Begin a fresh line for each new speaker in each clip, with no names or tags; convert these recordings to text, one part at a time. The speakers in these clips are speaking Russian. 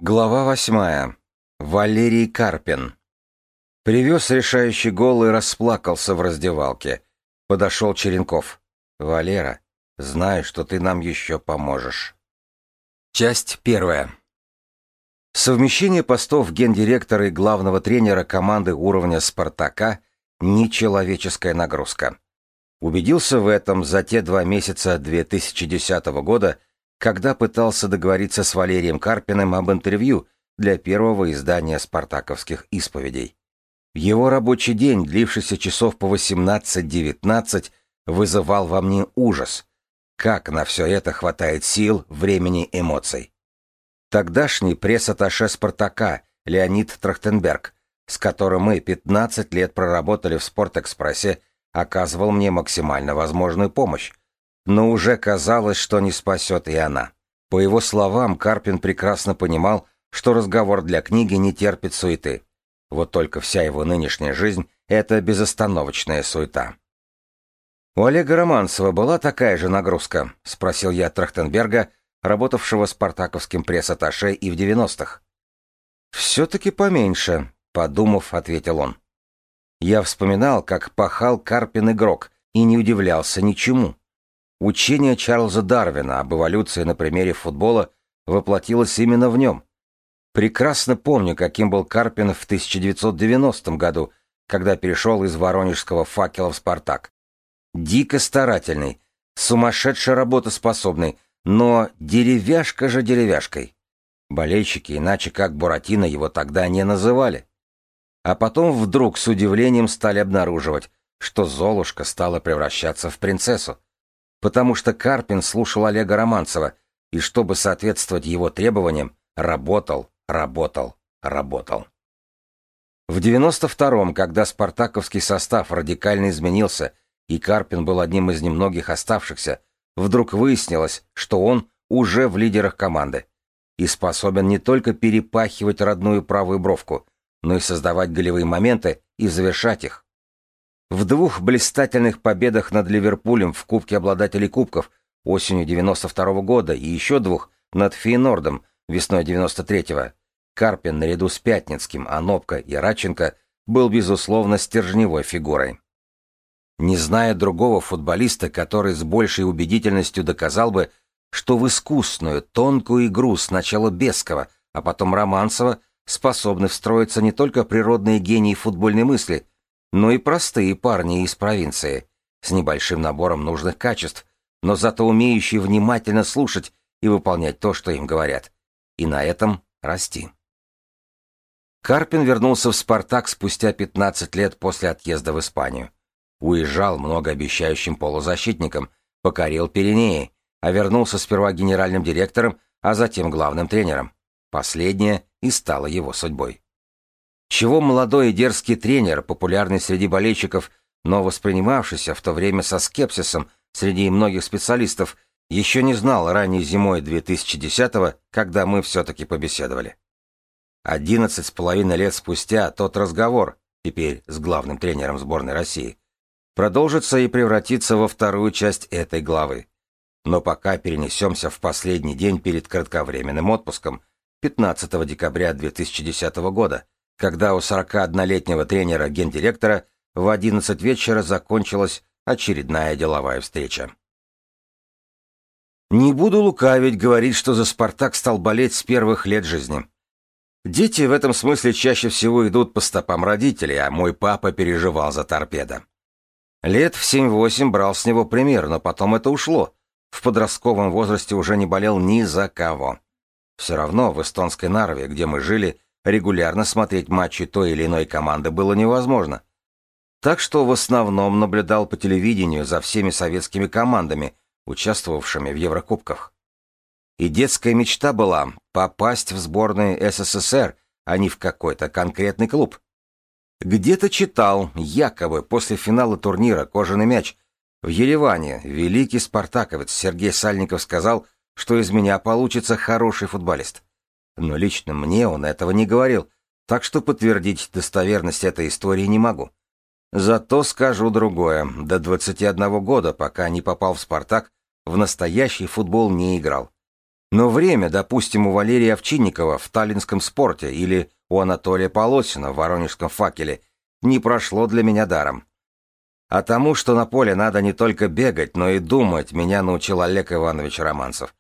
Глава 8. Валерий Карпин. Привез решающий гол и расплакался в раздевалке. Подошел Черенков. «Валера, знаю, что ты нам еще поможешь». Часть первая. Совмещение постов гендиректора и главного тренера команды уровня «Спартака» — нечеловеческая нагрузка. Убедился в этом за те 2 месяца 2010 года, когда пытался договориться с Валерием Карпиным об интервью для первого издания «Спартаковских исповедей». Его рабочий день, длившийся часов по 18-19, вызывал во мне ужас. Как на все это хватает сил, времени, эмоций? Тогдашний пресс-атташе «Спартака» Леонид Трахтенберг, с которым мы 15 лет проработали в «Спортэкспрессе», оказывал мне максимально возможную помощь. Но уже казалось, что не спасет и она. По его словам, Карпин прекрасно понимал, что разговор для книги не терпит суеты. Вот только вся его нынешняя жизнь — это безостановочная суета. «У Олега Романцева была такая же нагрузка?» — спросил я Трахтенберга, работавшего спартаковским пресс-атташе и в 90-х. «Все-таки поменьше», — подумав, ответил он. Я вспоминал, как пахал Карпин игрок, и не удивлялся ничему. Учение Чарльза Дарвина об эволюции на примере футбола воплотилось именно в нем. Прекрасно помню, каким был Карпин в 1990 году, когда перешел из воронежского «Факела» в «Спартак». Дико старательный, сумасшедше работоспособный, но деревяшка же деревяшкой. Болельщики иначе как Буратино его тогда не называли. А потом вдруг с удивлением стали обнаруживать, что Золушка стала превращаться в принцессу. Потому что Карпин слушал Олега Романцева и, чтобы соответствовать его требованиям, работал. В 92-м, когда спартаковский состав радикально изменился, и Карпин был одним из немногих оставшихся, вдруг выяснилось, что он уже в лидерах команды и способен не только перепахивать родную правую бровку, но и создавать голевые моменты и завершать их. В 2 блистательных победах над Ливерпулем в Кубке обладателей кубков осенью 92 года и еще 2 над Фейнордом весной 93-го Карпин наряду с Пятницким, Онопко и Радченко был, безусловно, стержневой фигурой. Не зная другого футболиста, который с большей убедительностью доказал бы, что в искусную, тонкую игру сначала Бескова, а потом Романцева способны встроиться не только природные гении футбольной мысли, но и простые парни из провинции, с небольшим набором нужных качеств, но зато умеющие внимательно слушать и выполнять то, что им говорят, и на этом расти. Карпин вернулся в «Спартак» спустя 15 лет после отъезда в Испанию. Уезжал многообещающим полузащитником, покорил Пиренеи, а вернулся сперва генеральным директором, а затем главным тренером. Последнее и стало его судьбой. Чего молодой и дерзкий тренер, популярный среди болельщиков, но воспринимавшийся в то время со скепсисом среди многих специалистов, еще не знал ранней зимой 2010-го, когда мы все-таки побеседовали. 11,5 лет спустя тот разговор, теперь с главным тренером сборной России, продолжится и превратится во вторую часть этой главы. Но пока перенесемся в последний день перед кратковременным отпуском, 15 декабря 2010 года, когда у 41-летнего тренера-гендиректора в 11 вечера закончилась очередная деловая встреча. Не буду лукавить, говорить, что за «Спартак» стал болеть с первых лет жизни. Дети в этом смысле чаще всего идут по стопам родителей, а мой папа переживал за «Торпедо». Лет в 7-8 брал с него пример, но потом это ушло. В подростковом возрасте уже не болел ни за кого. Все равно в эстонской Нарве, где мы жили, регулярно смотреть матчи той или иной команды было невозможно. Так что в основном наблюдал по телевидению за всеми советскими командами, участвовавшими в Еврокубках. И детская мечта была попасть в сборную СССР, а не в какой-то конкретный клуб. Где-то читал, якобы после финала турнира «Кожаный мяч» в Ереване великий спартаковец Сергей Сальников сказал, что из меня получится хороший футболист. Но лично мне он этого не говорил, так что подтвердить достоверность этой истории не могу. Зато скажу другое. До 21 года, пока не попал в «Спартак», в настоящий футбол не играл. Но время, допустим, у Валерия Овчинникова в Таллинском спорте или у Анатолия Полосина в Воронежском факеле не прошло для меня даром. А тому, что на поле надо не только бегать, но и думать, меня научил Олег Иванович Романцев.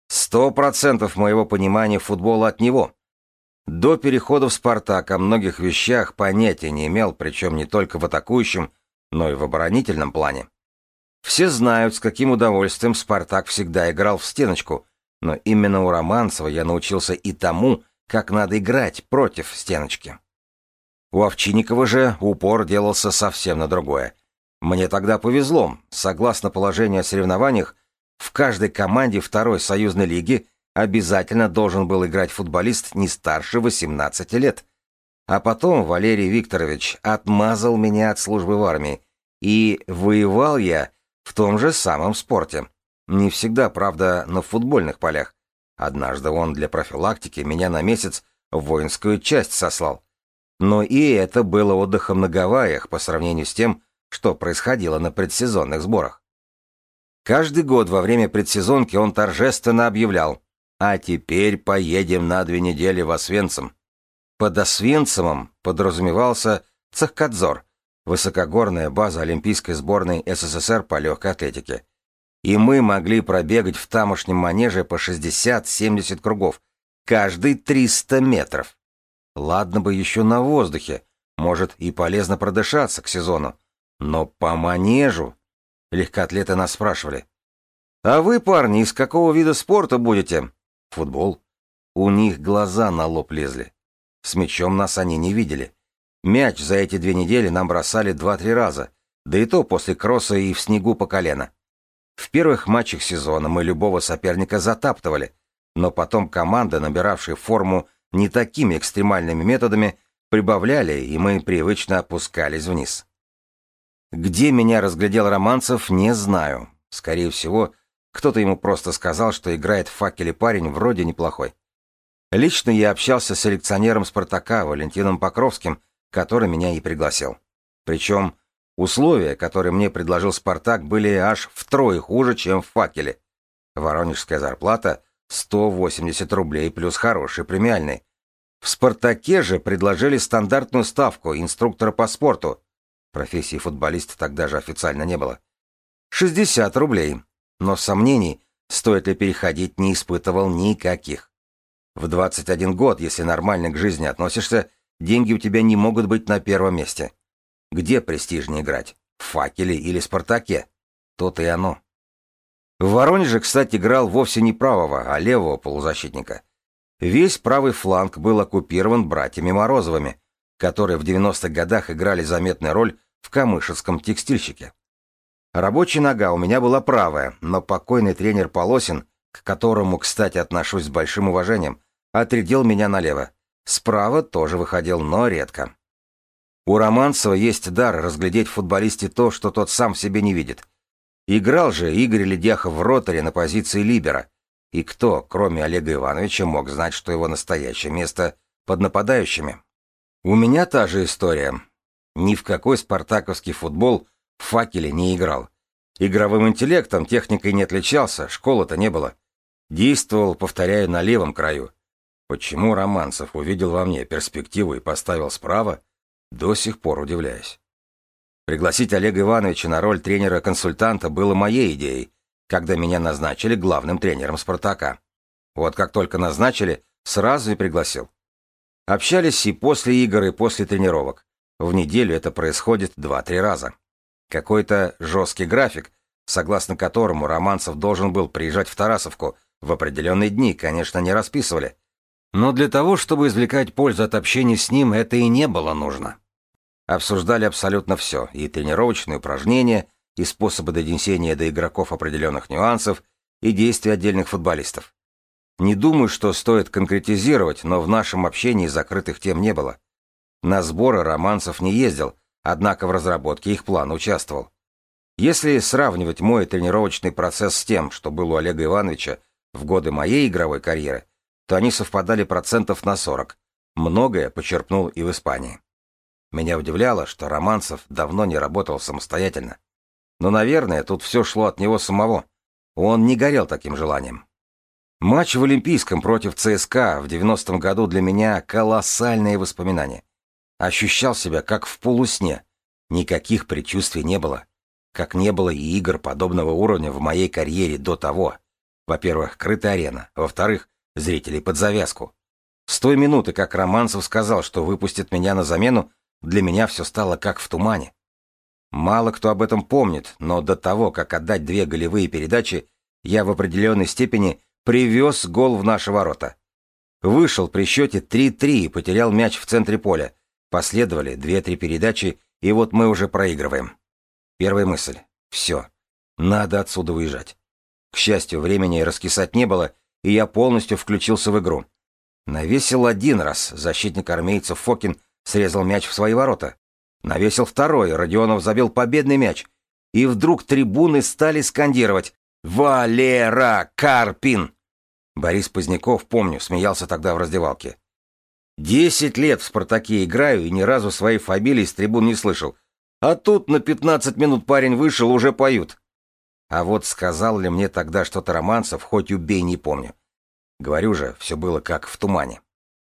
100% моего понимания футбола от него. До перехода в «Спартак» о многих вещах понятия не имел, причем не только в атакующем, но и в оборонительном плане. Все знают, с каким удовольствием «Спартак» всегда играл в стеночку, но именно у Романцева я научился и тому, как надо играть против стеночки. У Овчинникова же упор делался совсем на другое. Мне тогда повезло. Согласно положению о соревнованиях, в каждой команде второй союзной лиги обязательно должен был играть футболист не старше 18 лет. А потом Валерий Викторович отмазал меня от службы в армии, и воевал я в том же самом спорте. Не всегда, правда, на футбольных полях. Однажды он для профилактики меня на месяц в воинскую часть сослал. Но и это было отдыхом на Гавайях по сравнению с тем, что происходило на предсезонных сборах. Каждый год во время предсезонки он торжественно объявлял: «А теперь поедем на 2 недели в Освенцим». Под Освенцимом подразумевался Цахкадзор, высокогорная база Олимпийской сборной СССР по легкой атлетике. И мы могли пробегать в тамошнем манеже по 60-70 кругов, каждый 300 метров. Ладно бы еще на воздухе, может и полезно продышаться к сезону, но по манежу. Легкоатлеты нас спрашивали: «А вы, парни, из какого вида спорта будете?» «Футбол». У них глаза на лоб лезли. С мячом нас они не видели. Мяч за эти 2 недели нам бросали 2-3 раза, да и то после кросса и в снегу по колено. В первых матчах сезона мы любого соперника затаптывали, но потом команды, набиравшие форму не такими экстремальными методами, прибавляли, и мы привычно опускались вниз. Где меня разглядел Романцев, не знаю. Скорее всего, кто-то ему просто сказал, что играет в «Факеле» парень вроде неплохой. Лично я общался с селекционером «Спартака» Валентином Покровским, который меня и пригласил. Причем условия, которые мне предложил «Спартак», были аж втрое хуже, чем в «Факеле». Воронежская зарплата — 180 рублей плюс хороший премиальный. В «Спартаке» же предложили стандартную ставку инструктора по спорту. Профессии футболиста тогда же официально не было. 60 рублей. Но сомнений, стоит ли переходить, не испытывал никаких. В 21 год, если нормально к жизни относишься, деньги у тебя не могут быть на первом месте. Где престижнее играть? В «Факеле» или «Спартаке»? То-то и оно. В Воронеже, кстати, играл вовсе не правого, а левого полузащитника. Весь правый фланг был оккупирован братьями Морозовыми, которые в 90-х годах играли заметную роль в камышинском текстильщике. Рабочая нога у меня была правая, но покойный тренер Полосин, к которому, кстати, отношусь с большим уважением, отрядил меня налево. Справа тоже выходил, но редко. У Романцева есть дар разглядеть в футболисте то, что тот сам в себе не видит. Играл же Игорь Ледяхов в роторе на позиции либера. И кто, кроме Олега Ивановича, мог знать, что его настоящее место под нападающими? У меня та же история. Ни в какой спартаковский футбол в «Факеле» не играл. Игровым интеллектом, техникой не отличался, школы-то не было. Действовал, повторяю, на левом краю. Почему Романцев увидел во мне перспективу и поставил справа, до сих пор удивляюсь. Пригласить Олега Ивановича на роль тренера-консультанта было моей идеей, когда меня назначили главным тренером «Спартака». Вот как только назначили, сразу и пригласил. Общались и после игр, и после тренировок. В неделю это происходит 2-3 раза. Какой-то жесткий график, согласно которому Романцев должен был приезжать в Тарасовку в определенные дни, конечно, не расписывали. Но для того, чтобы извлекать пользу от общения с ним, это и не было нужно. Обсуждали абсолютно все, и тренировочные упражнения, и способы донесения до игроков определенных нюансов, и действия отдельных футболистов. Не думаю, что стоит конкретизировать, но в нашем общении закрытых тем не было. На сборы Романцев не ездил, однако в разработке их плана участвовал. Если сравнивать мой тренировочный процесс с тем, что был у Олега Ивановича в годы моей игровой карьеры, то они совпадали процентов на 40. Многое почерпнул и в Испании. Меня удивляло, что Романцев давно не работал самостоятельно. Но, наверное, тут все шло от него самого. Он не горел таким желанием. Матч в Олимпийском против ЦСКА в 90-м году для меня колоссальные воспоминания. Ощущал себя как в полусне. Никаких предчувствий не было. Как не было и игр подобного уровня в моей карьере до того. Во-первых, крытая арена. Во-вторых, зрителей под завязку. С той минуты, как Романцев сказал, что выпустит меня на замену, для меня все стало как в тумане. Мало кто об этом помнит, но до того, как отдать 2 голевые передачи, я в определенной степени привез гол в наши ворота. Вышел при счете 3-3 и потерял мяч в центре поля. Последовали 2-3 передачи, и вот мы уже проигрываем. Первая мысль. Все. Надо отсюда выезжать. К счастью, времени раскисать не было, и я полностью включился в игру. Навесил один раз, защитник армейцев Фокин срезал мяч в свои ворота. Навесил второй, Родионов забил победный мяч. И вдруг трибуны стали скандировать «Валера Карпин!». Борис Поздняков, помню, смеялся тогда в раздевалке. 10 лет в «Спартаке» играю и ни разу своей фамилии с трибун не слышал. А тут на 15 минут парень вышел, уже поют. А вот сказал ли мне тогда что-то Романцев, хоть убей, не помню. Говорю же, все было как в тумане.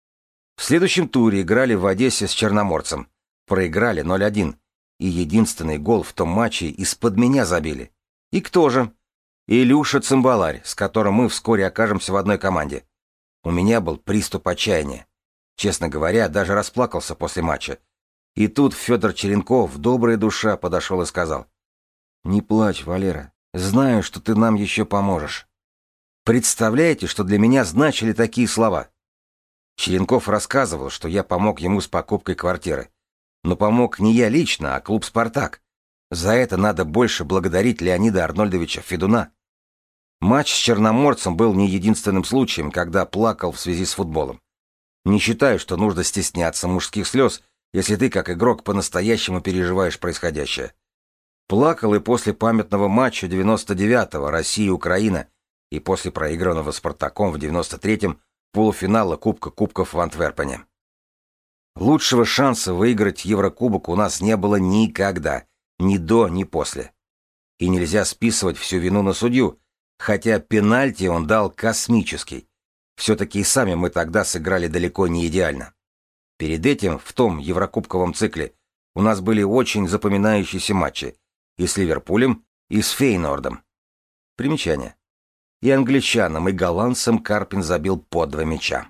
В следующем туре играли в Одессе с Черноморцем. Проиграли 0-1. И единственный гол в том матче из-под меня забили. И кто же? Илюша Цимбаларь, с которым мы вскоре окажемся в одной команде. У меня был приступ отчаяния. Честно говоря, даже расплакался после матча. И тут Федор Черенков, добрая душа, подошел и сказал: «Не плачь, Валера. Знаю, что ты нам еще поможешь». Представляете, что для меня значили такие слова? Черенков рассказывал, что я помог ему с покупкой квартиры. Но помог не я лично, а клуб «Спартак». За это надо больше благодарить Леонида Арнольдовича Федуна. Матч с Черноморцем был не единственным случаем, когда плакал в связи с футболом. Не считаю, что нужно стесняться мужских слез, если ты, как игрок, по-настоящему переживаешь происходящее. Плакал и после памятного матча 99-го Россия-Украина и после проигранного «Спартаком» в 93-м полуфинала Кубка Кубков в Антверпене. Лучшего шанса выиграть Еврокубок у нас не было никогда, ни до, ни после. И нельзя списывать всю вину на судью, хотя пенальти он дал космический. Все-таки и сами мы тогда сыграли далеко не идеально. Перед этим, в том Еврокубковом цикле, у нас были очень запоминающиеся матчи и с Ливерпулем, и с Фейнордом. Примечание. И англичанам, и голландцам Карпин забил по 2 мяча.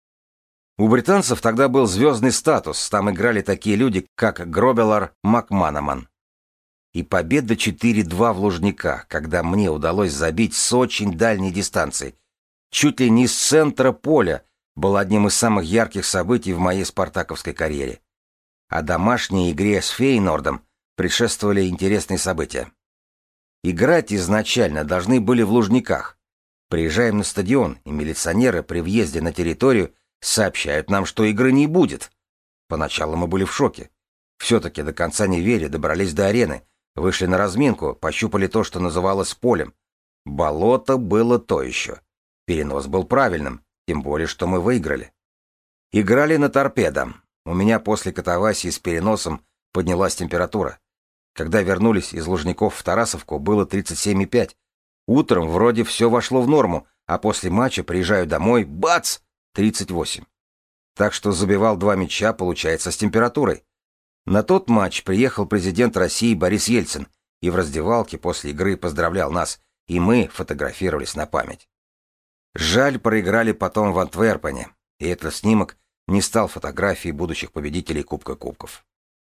У британцев тогда был звездный статус, там играли такие люди, как Гробелар, Макманаман. И победа 4-2 в Лужниках, когда мне удалось забить с очень дальней дистанции, чуть ли не с центра поля, был одним из самых ярких событий в моей спартаковской карьере. А домашней игре с Фейнордом предшествовали интересные события. Играть изначально должны были в Лужниках. Приезжаем на стадион, и милиционеры при въезде на территорию сообщают нам, что игры не будет. Поначалу мы были в шоке. Все-таки до конца не веря, добрались до арены, вышли на разминку, пощупали то, что называлось полем. Болото было то еще. Перенос был правильным, тем более, что мы выиграли. Играли на торпедо. У меня после катавасии с переносом поднялась температура. Когда вернулись из Лужников в Тарасовку, было 37,5. Утром вроде все вошло в норму, а после матча приезжаю домой, бац! 38. Так что забивал 2 мяча, получается, с температурой. На тот матч приехал президент России Борис Ельцин и в раздевалке после игры поздравлял нас, и мы фотографировались на память. Жаль, проиграли потом в Антверпене, и этот снимок не стал фотографией будущих победителей Кубка Кубков.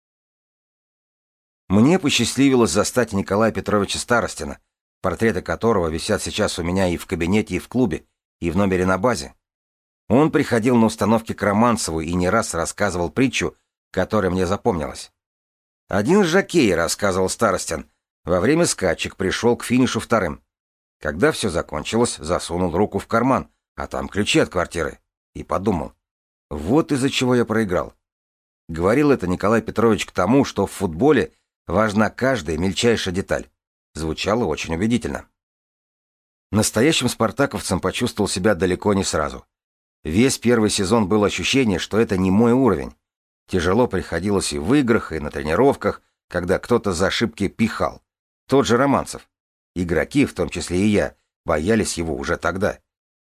Мне посчастливилось застать Николая Петровича Старостина, портреты которого висят сейчас у меня и в кабинете, и в клубе, и в номере на базе. Он приходил на установки к Романцеву и не раз рассказывал притчу, которая мне запомнилась. Один жокей, рассказывал Старостин, во время скачек пришел к финишу вторым. Когда все закончилось, засунул руку в карман, а там ключи от квартиры. И подумал, вот из-за чего я проиграл. Говорил это Николай Петрович к тому, что в футболе важна каждая мельчайшая деталь. Звучало очень убедительно. Настоящим спартаковцем почувствовал себя далеко не сразу. Весь первый сезон было ощущение, что это не мой уровень. Тяжело приходилось и в играх, и на тренировках, когда кто-то за ошибки пихал. Тот же Романцев. Игроки, в том числе и я, боялись его уже тогда.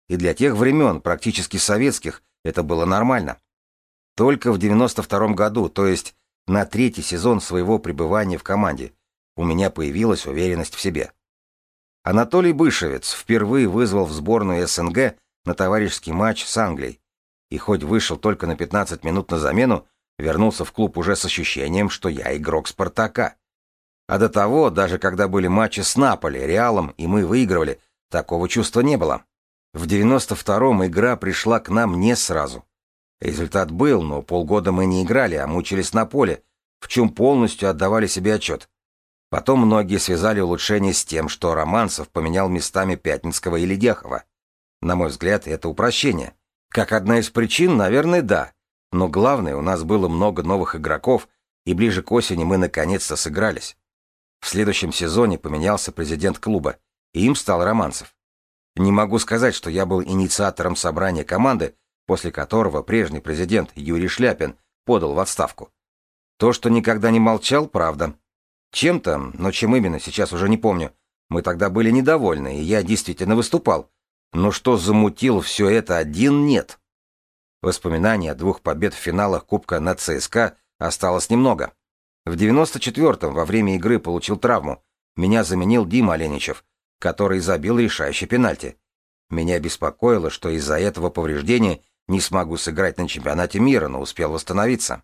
и для тех времен, практически советских, это было нормально. Только в 92-м году, то есть на третий сезон своего пребывания в команде, у меня появилась уверенность в себе. Анатолий Бышевец впервые вызвал в сборную СНГ на товарищеский матч с Англией, и хоть вышел только на 15 минут на замену, вернулся в клуб уже с ощущением, что я игрок «Спартака». А до того, даже когда были матчи с Наполи, Реалом, и мы выигрывали, такого чувства не было. В 92-м игра пришла к нам не сразу. Результат был, но полгода мы не играли, а мучились на поле, в чем полностью отдавали себе отчет. Потом многие связали улучшение с тем, что Романцев поменял местами Пятницкого и Ледяхова. На мой взгляд, это упрощение. Как одна из причин, наверное, да. Но главное, у нас было много новых игроков, и ближе к осени мы наконец-то сыгрались. В следующем сезоне поменялся президент клуба, и им стал Романцев. Не могу сказать, что я был инициатором собрания команды, после которого прежний президент Юрий Шляпин подал в отставку. То, что никогда не молчал, правда. Чем-то, но чем именно, сейчас уже не помню. Мы тогда были недовольны, и я действительно выступал. Но что замутил все это один, нет. Воспоминаний о 2 побед в финалах Кубка над ЦСКА осталось немного. В 94-м во время игры получил травму. Меня заменил Дима Оленичев, который забил решающий пенальти. Меня беспокоило, что из-за этого повреждения не смогу сыграть на чемпионате мира, но успел восстановиться.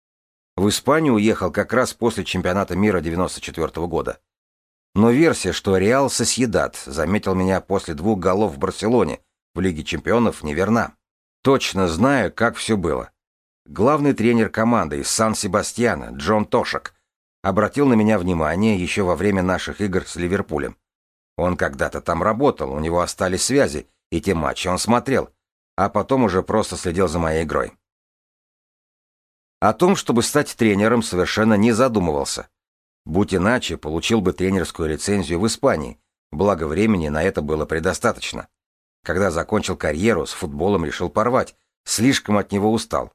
В Испанию уехал как раз после чемпионата мира 94-го года. Но версия, что Реал Сосьедад заметил меня после 2 голов в Барселоне в Лиге чемпионов, неверна. Точно знаю, как все было. Главный тренер команды из Сан-Себастьяна, Джон Тошек, обратил на меня внимание еще во время наших игр с Ливерпулем. Он когда-то там работал, у него остались связи, и те матчи он смотрел, а потом уже просто следил за моей игрой. О том, чтобы стать тренером, совершенно не задумывался. Будь иначе, получил бы тренерскую лицензию в Испании, благо времени на это было предостаточно. Когда закончил карьеру, с футболом решил порвать, слишком от него устал.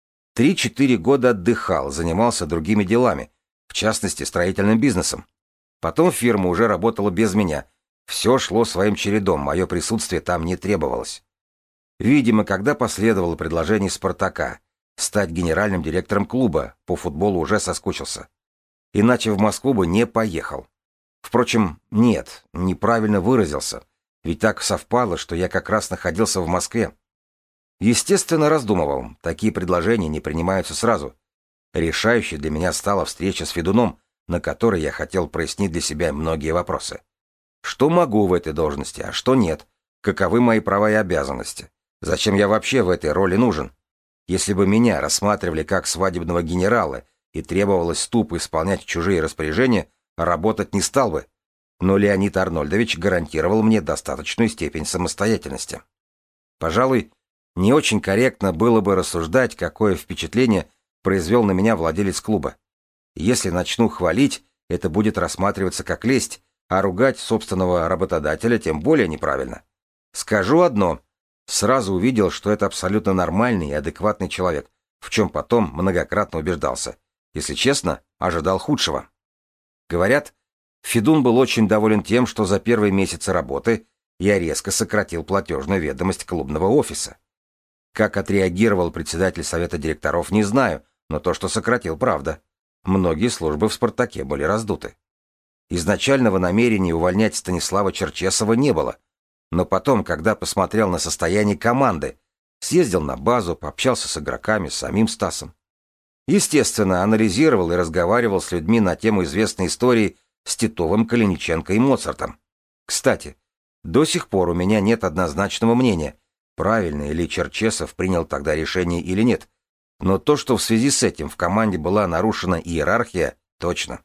3-4 года отдыхал, занимался другими делами, в частности, строительным бизнесом. Потом фирма уже работала без меня. Все шло своим чередом, мое присутствие там не требовалось. Видимо, когда последовало предложение «Спартака» стать генеральным директором клуба, по футболу уже соскучился. Иначе в Москву бы не поехал. Впрочем, нет, неправильно выразился, ведь так совпало, что я как раз находился в Москве. Естественно, раздумывал, такие предложения не принимаются сразу. Решающей для меня стала встреча с ведуном, на которой я хотел прояснить для себя многие вопросы. Что могу в этой должности, а что нет? Каковы мои права и обязанности? Зачем я вообще в этой роли нужен? Если бы меня рассматривали как свадебного генерала и требовалось тупо исполнять чужие распоряжения, работать не стал бы. Но Леонид Арнольдович гарантировал мне достаточную степень самостоятельности. Пожалуй, не очень корректно было бы рассуждать, какое впечатление произвел на меня владелец клуба. Если начну хвалить, это будет рассматриваться как лесть, а ругать собственного работодателя тем более неправильно. Скажу одно. Сразу увидел, что это абсолютно нормальный и адекватный человек, в чем потом многократно убеждался. Если честно, ожидал худшего. Говорят, Федун был очень доволен тем, что за первые месяцы работы я резко сократил платежную ведомость клубного офиса. Как отреагировал председатель совета директоров, не знаю, но то, что сократил, правда. Многие службы в «Спартаке» были раздуты. Изначального намерения увольнять Станислава Черчесова не было, но потом, когда посмотрел на состояние команды, съездил на базу, пообщался с игроками, с самим Стасом. Естественно, анализировал и разговаривал с людьми на тему известной истории с Титовым, Калиниченко и Моцартом. Кстати, до сих пор у меня нет однозначного мнения, правильно ли Черчесов принял тогда решение или нет, но то, что в связи с этим в команде была нарушена иерархия, точно.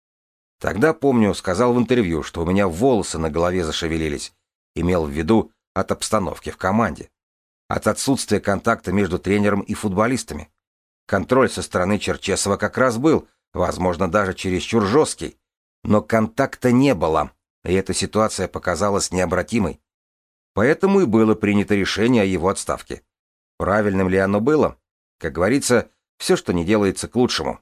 Тогда, помню, сказал в интервью, что у меня волосы на голове зашевелились, имел в виду от обстановки в команде, от отсутствия контакта между тренером и футболистами. Контроль со стороны Черчесова как раз был, возможно, даже чересчур жесткий, но контакта не было, и эта ситуация показалась необратимой. Поэтому и было принято решение о его отставке. Правильным ли оно было? Как говорится, все, что не делается, к лучшему.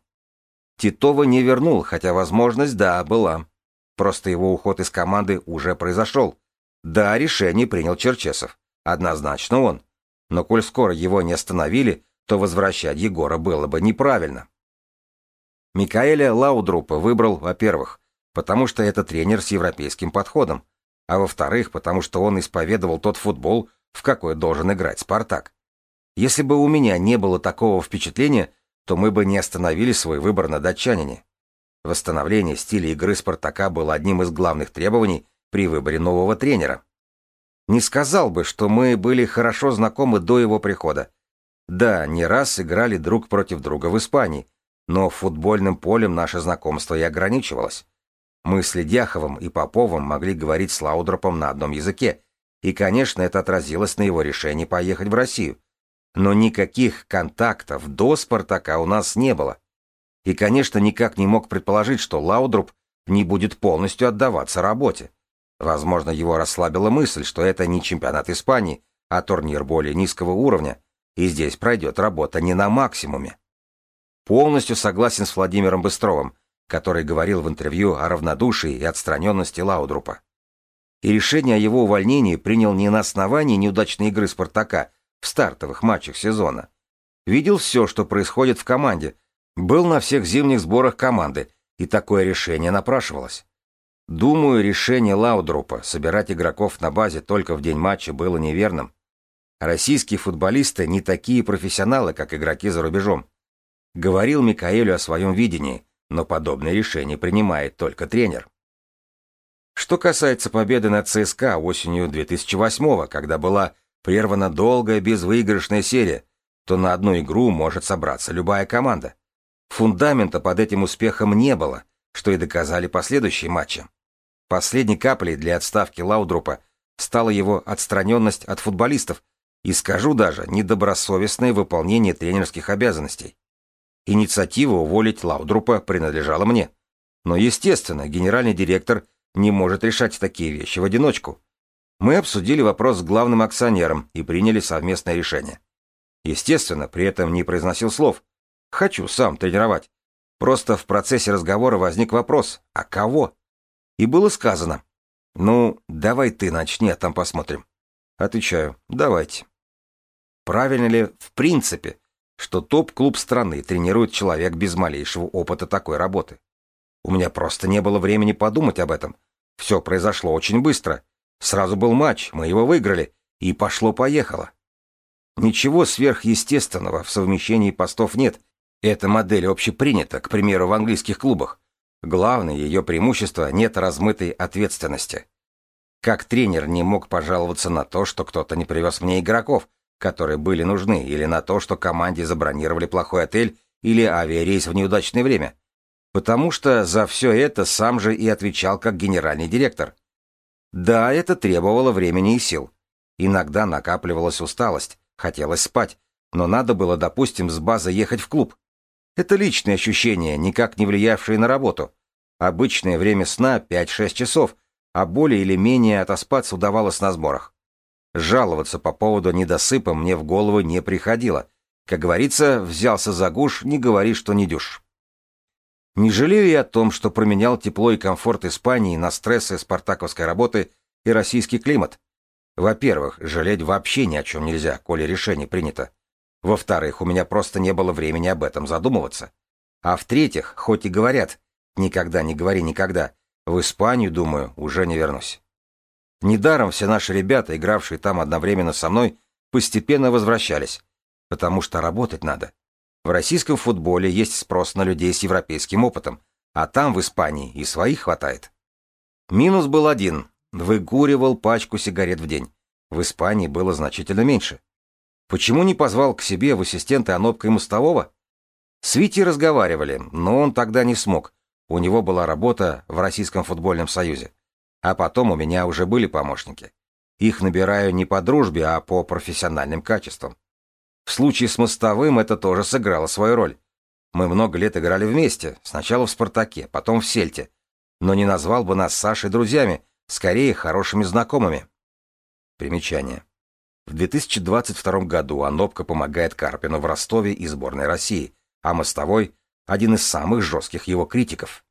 Титова не вернул, хотя возможность, да, была. Просто его уход из команды уже произошел. Да, решение принял Черчесов. Однозначно он. Но коль скоро его не остановили, то возвращать Егора было бы неправильно. Микаэля Лаудрупа выбрал, во-первых, потому что это тренер с европейским подходом, а во-вторых, потому что он исповедовал тот футбол, в какой должен играть «Спартак». Если бы у меня не было такого впечатления, то мы бы не остановили свой выбор на датчанине. Восстановление стиля игры «Спартака» было одним из главных требований при выборе нового тренера. Не сказал бы, что мы были хорошо знакомы до его прихода. Да, не раз играли друг против друга в Испании, но футбольным полем наше знакомство и ограничивалось. Мы с Ледяховым и Поповым могли говорить с Лаудропом на одном языке, и, конечно, это отразилось на его решении поехать в Россию. Но никаких контактов до «Спартака» у нас не было. И, конечно, никак не мог предположить, что Лаудруп не будет полностью отдаваться работе. Возможно, его расслабила мысль, что это не чемпионат Испании, а турнир более низкого уровня, и здесь пройдет работа не на максимуме. Полностью согласен с Владимиром Быстровым, который говорил в интервью о равнодушии и отстраненности Лаудрупа. И решение о его увольнении принял не на основании неудачной игры «Спартака» в стартовых матчах сезона. Видел все, что происходит в команде, был на всех зимних сборах команды, и такое решение напрашивалось. Думаю, решение Лаудрупа собирать игроков на базе только в день матча было неверным. Российские футболисты не такие профессионалы, как игроки за рубежом. Говорил Микаэлю о своем видении, но подобное решение принимает только тренер. Что касается победы над ЦСКА осенью 2008-го, когда была прервана долгая безвыигрышная серия, то на одну игру может собраться любая команда. Фундамента под этим успехом не было, что и доказали последующие матчи. Последней каплей для отставки Лаудрупа стала его отстраненность от футболистов и, скажу даже, недобросовестное выполнение тренерских обязанностей. Инициатива уволить Лаудрупа принадлежала мне. Но, естественно, генеральный директор не может решать такие вещи в одиночку. Мы обсудили вопрос с главным акционером и приняли совместное решение. Естественно, при этом не произносил слов «хочу сам тренировать». Просто в процессе разговора возник вопрос «а кого?». И было сказано «ну, давай ты начни, а там посмотрим». Отвечаю «давайте». Правильно ли в принципе, что топ-клуб страны тренирует человек без малейшего опыта такой работы? У меня просто не было времени подумать об этом. Все произошло очень быстро. Сразу был матч, мы его выиграли, и пошло-поехало. Ничего сверхъестественного в совмещении постов нет. Эта модель общепринята, к примеру, в английских клубах. Главное ее преимущество — нет размытой ответственности. Как тренер не мог пожаловаться на то, что кто-то не привез мне игроков, которые были нужны, или на то, что команде забронировали плохой отель или авиарейс в неудачное время. Потому что за все это сам же и отвечал как генеральный директор. Да, это требовало времени и сил. Иногда накапливалась усталость, хотелось спать, но надо было, допустим, с базы ехать в клуб. Это личные ощущения, никак не влиявшие на работу. Обычное время сна 5-6 часов, а более или менее отоспаться удавалось на сборах. Жаловаться по поводу недосыпа мне в голову не приходило. Как говорится, взялся за гуш, не говори, что не дюшь. Не жалею я о том, что променял тепло и комфорт Испании на стрессы спартаковской работы и российский климат. Во-первых, жалеть вообще ни о чем нельзя, коли решение принято. Во-вторых, у меня просто не было времени об этом задумываться. А в-третьих, хоть и говорят, никогда не говори никогда, в Испанию, думаю, уже не вернусь. Недаром все наши ребята, игравшие там одновременно со мной, постепенно возвращались, потому что работать надо. В российском футболе есть спрос на людей с европейским опытом, а там, в Испании, и своих хватает. Минус был один — выкуривал пачку сигарет в день. В Испании было значительно меньше. Почему не позвал к себе в ассистенты Онопка и Мостового? С Витей разговаривали, но он тогда не смог. У него была работа в Российском футбольном союзе. А потом у меня уже были помощники. Их набираю не по дружбе, а по профессиональным качествам. В случае с Мостовым это тоже сыграло свою роль. Мы много лет играли вместе, сначала в «Спартаке», потом в «Сельте». Но не назвал бы нас с Сашей друзьями, скорее хорошими знакомыми. Примечание. В 2022 году Онопка помогает Карпину в Ростове и сборной России, а Мостовой — один из самых жестких его критиков.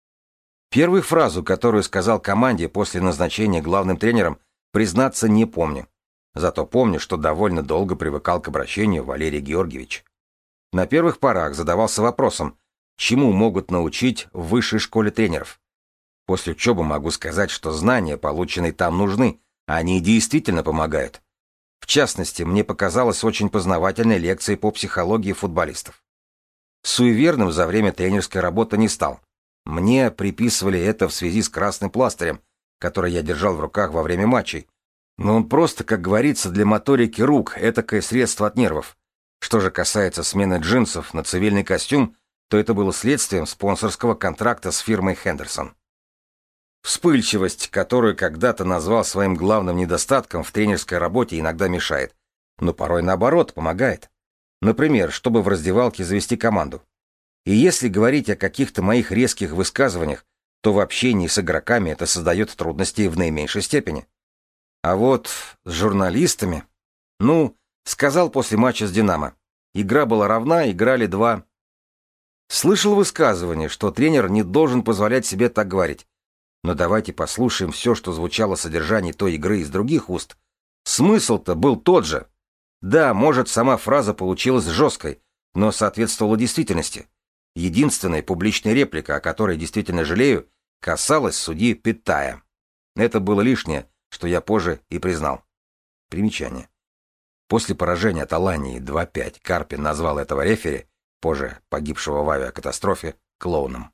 Первую фразу, которую сказал команде после назначения главным тренером, признаться, не помню. Зато помню, что довольно долго привыкал к обращению Валерий Георгиевич. На первых порах задавался вопросом, чему могут научить в высшей школе тренеров. После учебы могу сказать, что знания, полученные там, нужны, они действительно помогают. В частности, мне показалась очень познавательной лекция по психологии футболистов. Суеверным за время тренерской работы не стал. Мне приписывали это в связи с красным пластырем, который я держал в руках во время матчей. Но он просто, как говорится, для моторики рук, этакое средство от нервов. Что же касается смены джинсов на цивильный костюм, то это было следствием спонсорского контракта с фирмой Хендерсон. Вспыльчивость, которую когда-то назвал своим главным недостатком в тренерской работе, иногда мешает, но порой наоборот помогает. Например, чтобы в раздевалке завести команду. И если говорить о каких-то моих резких высказываниях, то в общении с игроками это создает трудности в наименьшей степени. А вот с журналистами... сказал после матча с «Динамо». Игра была равна, играли два. Слышал высказывание, что тренер не должен позволять себе так говорить. Но давайте послушаем все, что звучало в содержании той игры из других уст. Смысл-то был тот же. Да, может, сама фраза получилась жесткой, но соответствовала действительности. Единственная публичная реплика, о которой действительно жалею, касалась судьи Питтая. Это было лишнее, что я позже и признал. Примечание. После поражения от Алании 2-5 Карпин назвал этого рефери, позже погибшего в авиакатастрофе, клоуном.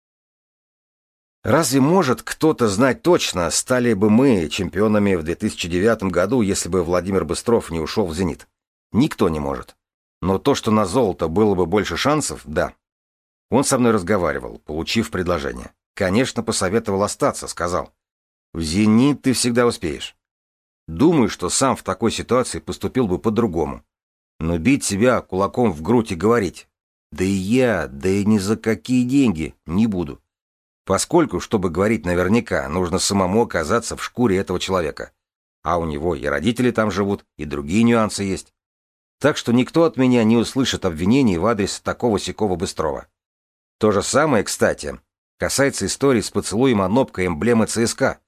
Разве может кто-то знать точно, стали бы мы чемпионами в 2009 году, если бы Владимир Быстров не ушел в «Зенит»? Никто не может. Но то, что на золото было бы больше шансов, да. Он со мной разговаривал, получив предложение. Конечно, посоветовал остаться, сказал. В «Зенит» ты всегда успеешь. Думаю, что сам в такой ситуации поступил бы по-другому. Но бить себя кулаком в грудь и говорить, да и ни за какие деньги не буду. Поскольку, чтобы говорить наверняка, нужно самому оказаться в шкуре этого человека. А у него и родители там живут, и другие нюансы есть. Так что никто от меня не услышит обвинений в адрес такого-сякого Быстрова. То же самое, кстати, касается истории с поцелуем Онопка эмблемы ЦСКА.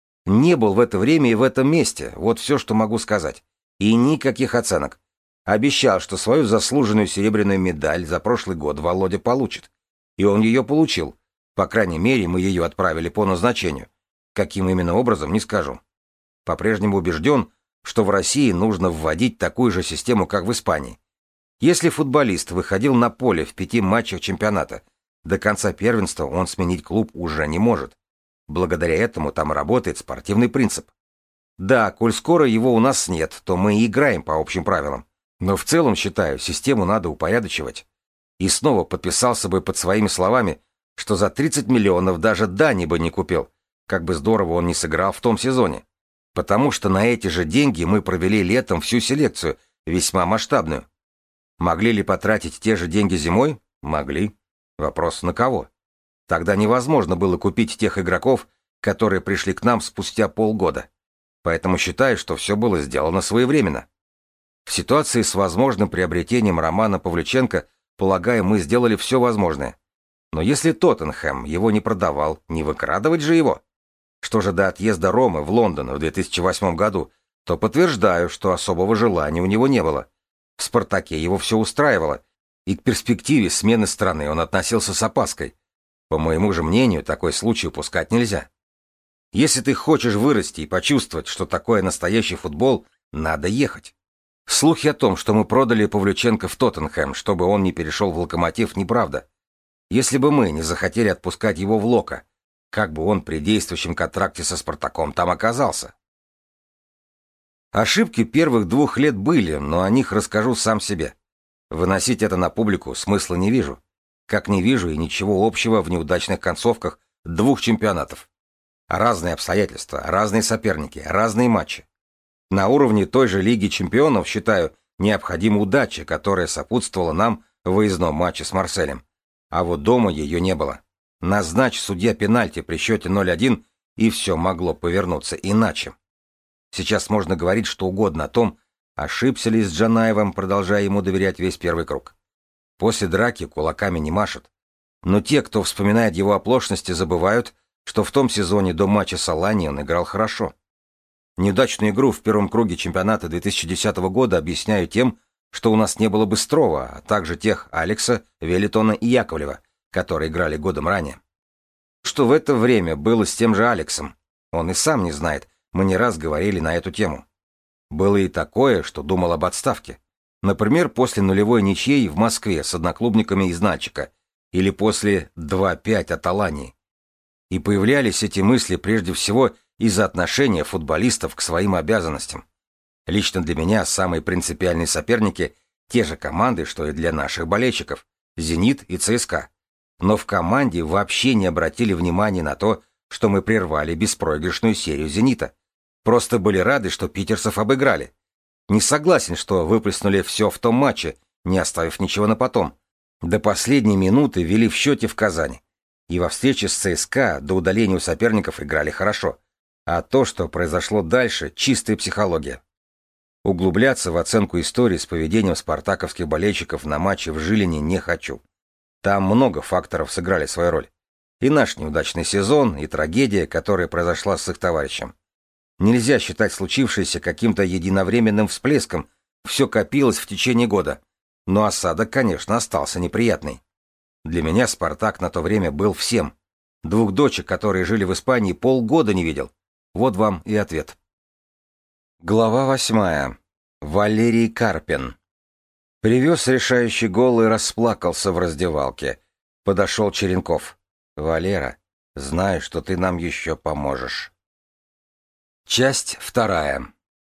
Не был в это время и в этом месте, вот все, что могу сказать. И никаких оценок. Обещал, что свою заслуженную серебряную медаль за прошлый год Володя получит. И он ее получил. По крайней мере, мы ее отправили по назначению. Каким именно образом, не скажу. По-прежнему убежден, что в России нужно вводить такую же систему, как в Испании. Если футболист выходил на поле в 5 матчах чемпионата, до конца первенства он сменить клуб уже не может. Благодаря этому там работает спортивный принцип. Да, коль скоро его у нас нет, то мы и играем по общим правилам. Но в целом, считаю, систему надо упорядочивать. И снова подписался бы под своими словами, что за 30 миллионов даже Дани бы не купил, как бы здорово он не сыграл в том сезоне. Потому что на эти же деньги мы провели летом всю селекцию, весьма масштабную. Могли ли потратить те же деньги зимой? Могли. Вопрос на кого? Тогда невозможно было купить тех игроков, которые пришли к нам спустя полгода. Поэтому считаю, что все было сделано своевременно. В ситуации с возможным приобретением Романа Павлюченко, полагаю, мы сделали все возможное. Но если Тоттенхэм его не продавал, не выкрадывать же его. Что же до отъезда Ромы в Лондон в 2008 году, то подтверждаю, что особого желания у него не было. В «Спартаке» его все устраивало, и к перспективе смены страны он относился с опаской. По моему же мнению, такой случай упускать нельзя. Если ты хочешь вырасти и почувствовать, что такое настоящий футбол, надо ехать. Слухи о том, что мы продали Павлюченко в Тоттенхэм, чтобы он не перешел в «Локомотив», неправда. Если бы мы не захотели отпускать его в «Локо», как бы он при действующем контракте со «Спартаком» там оказался? Ошибки первых 2 лет были, но о них расскажу сам себе. Выносить это на публику смысла не вижу. Как не вижу и ничего общего в неудачных концовках 2 чемпионатов. Разные обстоятельства, разные соперники, разные матчи. На уровне той же Лиги чемпионов, считаю, необходима удача, которая сопутствовала нам в выездном матче с Марселем. А вот дома ее не было. Назначь судья пенальти при счете 0-1, и все могло повернуться иначе. Сейчас можно говорить что угодно о том, ошибся ли с Джанаевым, продолжая ему доверять весь первый круг. После драки кулаками не машут. Но те, кто вспоминает его оплошности, забывают, что в том сезоне до матча с Аланией он играл хорошо. Неудачную игру в первом круге чемпионата 2010 года объясняю тем, что у нас не было Быстрова, а также тех Алекса, Велитона и Яковлева, которые играли годом ранее. Что в это время было с тем же Алексом? Он и сам не знает, мы не раз говорили на эту тему. Было и такое, что думал об отставке. Например, после нулевой ничьей в Москве с одноклубниками из Нальчика, или после 2-5 от Алании. И появлялись эти мысли прежде всего из-за отношения футболистов к своим обязанностям. Лично для меня самые принципиальные соперники – те же команды, что и для наших болельщиков – «Зенит» и «ЦСКА». Но в команде вообще не обратили внимания на то, что мы прервали беспроигрышную серию «Зенита». Просто были рады, что питерцев обыграли. Не согласен, что выплеснули все в том матче, не оставив ничего на потом. До последней минуты вели в счете в Казани. И во встрече с ЦСКА до удаления у соперников играли хорошо. А то, что произошло дальше, чистая психология. Углубляться в оценку истории с поведением спартаковских болельщиков на матче в Жилине не хочу. Там много факторов сыграли свою роль. И наш неудачный сезон, и трагедия, которая произошла с их товарищем. Нельзя считать случившееся каким-то единовременным всплеском, все копилось в течение года. Но осадок, конечно, остался неприятный. Для меня «Спартак» на то время был всем. Двух дочек, которые жили в Испании, полгода не видел. Вот вам и ответ. Глава 8. Валерий Карпин. Привез решающий гол и расплакался в раздевалке. Подошел Черенков. «Валера, знаю, что ты нам еще поможешь». Часть 2.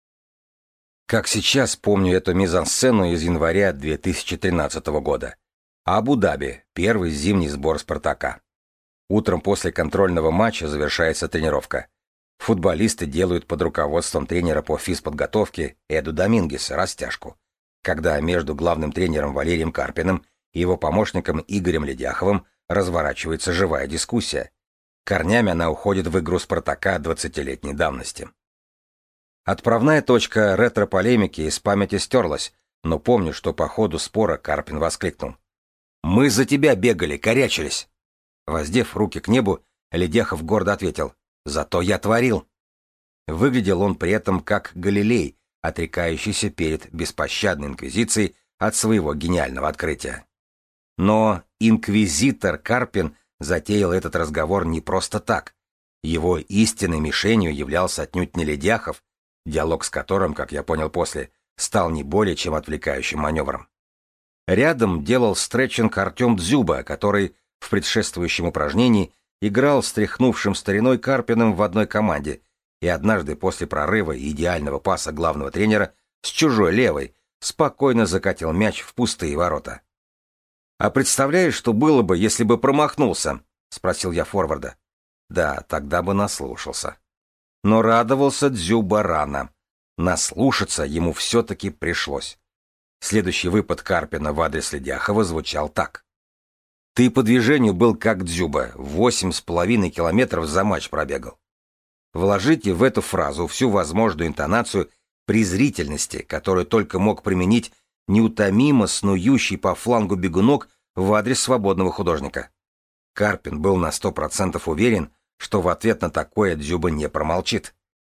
Как сейчас помню эту мизансцену из января 2013 года. Абу-Даби, первый зимний сбор «Спартака». Утром после контрольного матча завершается тренировка. Футболисты делают под руководством тренера по физподготовке Эду Домингеса растяжку, когда между главным тренером Валерием Карпиным и его помощником Игорем Ледяховым разворачивается живая дискуссия. Корнями она уходит в игру «Спартака» 20-летней давности. Отправная точка ретро-полемики из памяти стерлась, но помню, что по ходу спора Карпин воскликнул: «Мы за тебя бегали, корячились!» Воздев руки к небу, Ледяхов гордо ответил: «Зато я творил». Выглядел он при этом как Галилей, отрекающийся перед беспощадной инквизицией от своего гениального открытия. Но инквизитор Карпин затеял этот разговор не просто так. Его истинной мишенью являлся отнюдь не Ледяхов, диалог с которым, как я понял после, стал не более чем отвлекающим маневром. Рядом делал стретчинг Артем Дзюба, который в предшествующем упражнении играл с тряхнувшим стариной Карпиным в одной команде и однажды после прорыва и идеального паса главного тренера с чужой левой спокойно закатил мяч в пустые ворота. «А представляешь, что было бы, если бы промахнулся?» — спросил я форварда. Да, тогда бы наслушался. Но радовался Дзюба рано. Наслушаться ему все-таки пришлось. Следующий выпад Карпина в адрес Ледяхова звучал так. «Ты по движению был как Дзюба, 8,5 километров за матч пробегал». Вложите в эту фразу всю возможную интонацию презрительности, которую только мог применить неутомимо снующий по флангу бегунок в адрес свободного художника. Карпин был на 100% уверен, что в ответ на такое Дзюба не промолчит.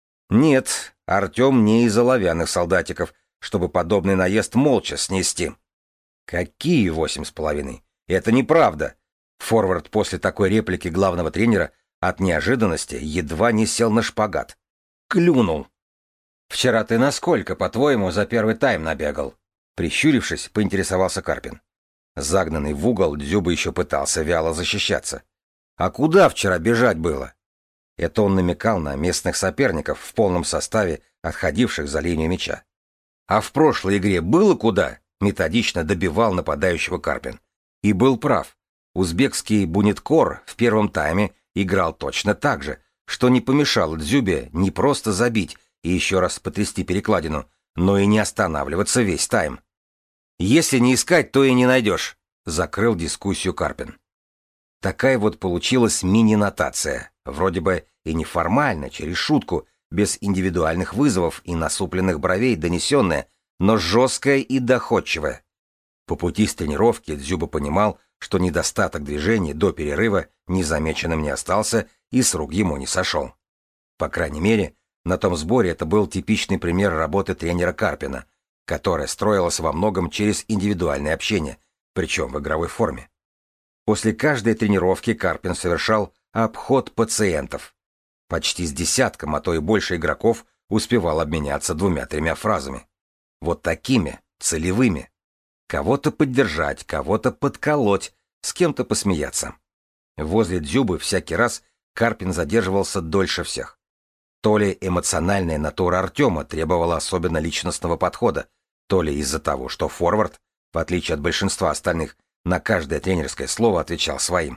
Нет, Артем не из оловянных солдатиков, чтобы подобный наезд молча снести. Какие 8,5? Это неправда. Форвард после такой реплики главного тренера от неожиданности едва не сел на шпагат. Клюнул. «Вчера ты насколько, по-твоему, за первый тайм набегал?» Прищурившись, поинтересовался Карпин. Загнанный в угол, Дзюба еще пытался вяло защищаться. «А куда вчера бежать было?» Это он намекал на местных соперников в полном составе, отходивших за линию мяча. «А в прошлой игре было куда?» — методично добивал нападающего Карпин. И был прав. Узбекский Буниткор в первом тайме играл точно так же, что не помешало Дзюбе не просто забить и еще раз потрясти перекладину, но и не останавливаться весь тайм. «Если не искать, то и не найдешь», — закрыл дискуссию Карпин. Такая вот получилась мини-нотация, вроде бы и неформально, через шутку, без индивидуальных вызовов и насупленных бровей донесенная, но жесткая и доходчивая. По пути с тренировки Дзюба понимал, что недостаток движений до перерыва незамеченным не остался и с рук ему не сошел. По крайней мере, На том сборе это был типичный пример работы тренера Карпина, которая строилась во многом через индивидуальное общение, причем в игровой форме. После каждой тренировки Карпин совершал обход пациентов. Почти с десятком, а то и больше игроков успевал обменяться 2-3 фразами. Вот такими, целевыми. Кого-то поддержать, кого-то подколоть, с кем-то посмеяться. Возле Дзюбы всякий раз Карпин задерживался дольше всех. То ли эмоциональная натура Артема требовала особенно личностного подхода, то ли из-за того, что форвард, в отличие от большинства остальных, на каждое тренерское слово отвечал своим.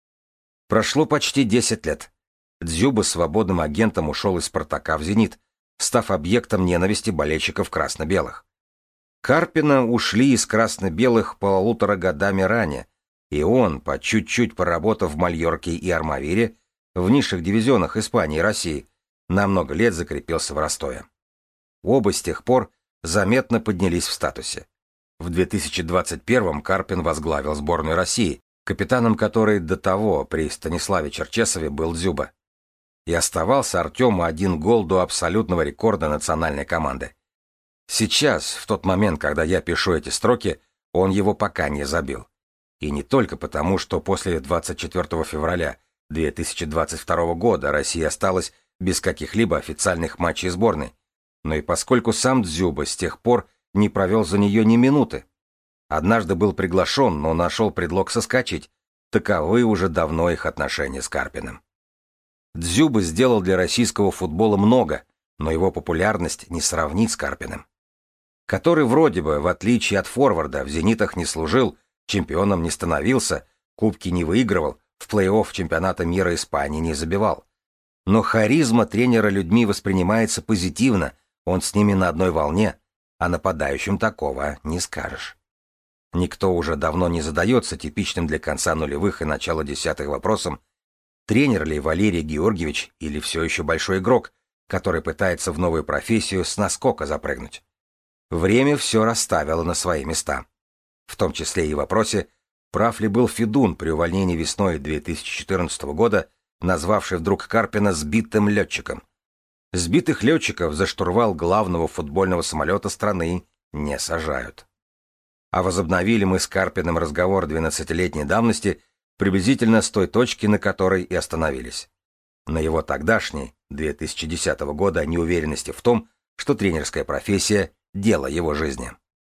Прошло почти 10 лет. Дзюба свободным агентом ушел из «Спартака» в «Зенит», став объектом ненависти болельщиков красно-белых. Карпина ушли из красно-белых 1,5 годами ранее, и он, по чуть-чуть поработав в Мальорке и Армавире, в низших дивизионах Испании и России, на много лет закрепился в Ростове. Оба с тех пор заметно поднялись в статусе. В 2021-м Карпин возглавил сборную России, капитаном которой до того при Станиславе Черчесове был Дзюба. И оставался Артему 1 гол до абсолютного рекорда национальной команды. Сейчас, в тот момент, когда я пишу эти строки, он его пока не забил. И не только потому, что после 24 февраля 2022 года Россия осталась без каких-либо официальных матчей сборной, но и поскольку сам Дзюба с тех пор не провел за нее ни минуты. Однажды был приглашен, но нашел предлог соскочить. Таковы уже давно их отношения с Карпиным. Дзюба сделал для российского футбола много, но его популярность не сравнить с Карпиным, который вроде бы, в отличие от форварда, в «Зенитах» не служил, чемпионом не становился, кубки не выигрывал, в плей-офф чемпионата мира Испании не забивал. Но харизма тренера людьми воспринимается позитивно, он с ними на одной волне, а нападающим такого не скажешь. Никто уже давно не задается типичным для конца нулевых и начала десятых вопросом, тренер ли Валерий Георгиевич или все еще большой игрок, который пытается в новую профессию с наскока запрыгнуть. Время все расставило на свои места. В том числе и в вопросе, прав ли был Федун при увольнении весной 2014 года, назвавший вдруг Карпина сбитым летчиком. Сбитых летчиков за штурвал главного футбольного самолета страны не сажают. А возобновили мы с Карпиным разговор 12-летней давности приблизительно с той точки, на которой и остановились. На его тогдашней, 2010 года, неуверенности в том, что тренерская профессия – дело его жизни.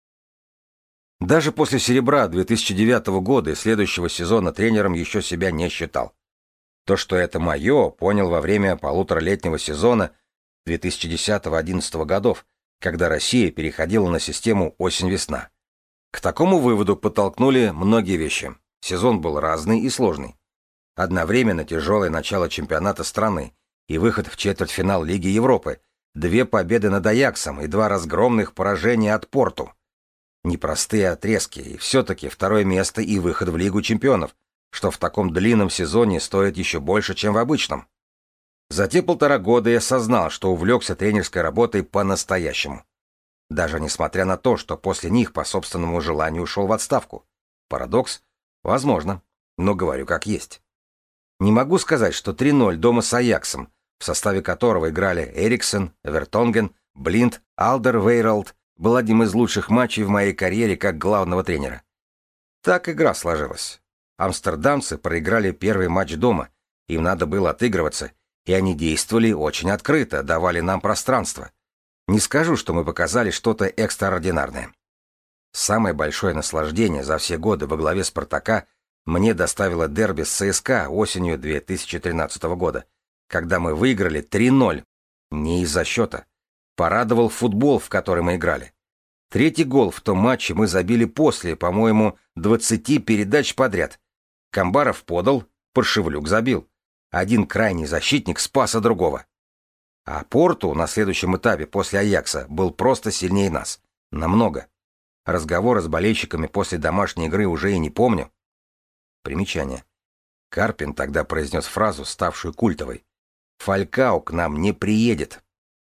Даже после серебра 2009 года и следующего сезона тренером еще себя не считал. То, что это мое, понял во время 1,5-летнего сезона 2010-2011 годов, когда Россия переходила на систему осень-весна. К такому выводу подтолкнули многие вещи. Сезон был разный и сложный. Одновременно тяжелое начало чемпионата страны и выход в четвертьфинал Лиги Европы, 2 победы над Аяксом и 2 разгромных поражения от Порту. Непростые отрезки, и все-таки 2-е место и выход в Лигу чемпионов, что в таком длинном сезоне стоит еще больше, чем в обычном. За те 1,5 года я осознал, что увлекся тренерской работой по-настоящему. Даже несмотря на то, что после них по собственному желанию ушел в отставку. Парадокс? Возможно, но говорю как есть. Не могу сказать, что 3-0 дома с Аяксом, в составе которого играли Эриксен, Вертонген, Блинд, Алдервейралд, был одним из лучших матчей в моей карьере как главного тренера. Так игра сложилась. Амстердамцы проиграли первый матч дома, им надо было отыгрываться, и они действовали очень открыто, давали нам пространство. Не скажу, что мы показали что-то экстраординарное. Самое большое наслаждение за все годы во главе «Спартака» мне доставило дерби с ЦСКА осенью 2013 года, когда мы выиграли 3-0. Не из-за счета. Порадовал футбол, в который мы играли. 3-й гол в том матче мы забили после, по-моему, 20 передач подряд. Камбаров подал, Паршевлюк забил. Один крайний защитник спас от другого. А Порту на следующем этапе после Аякса был просто сильнее нас. Намного. Разговоры с болельщиками после домашней игры уже и не помню. Примечание. Карпин тогда произнес фразу, ставшую культовой. «Фалькао к нам не приедет».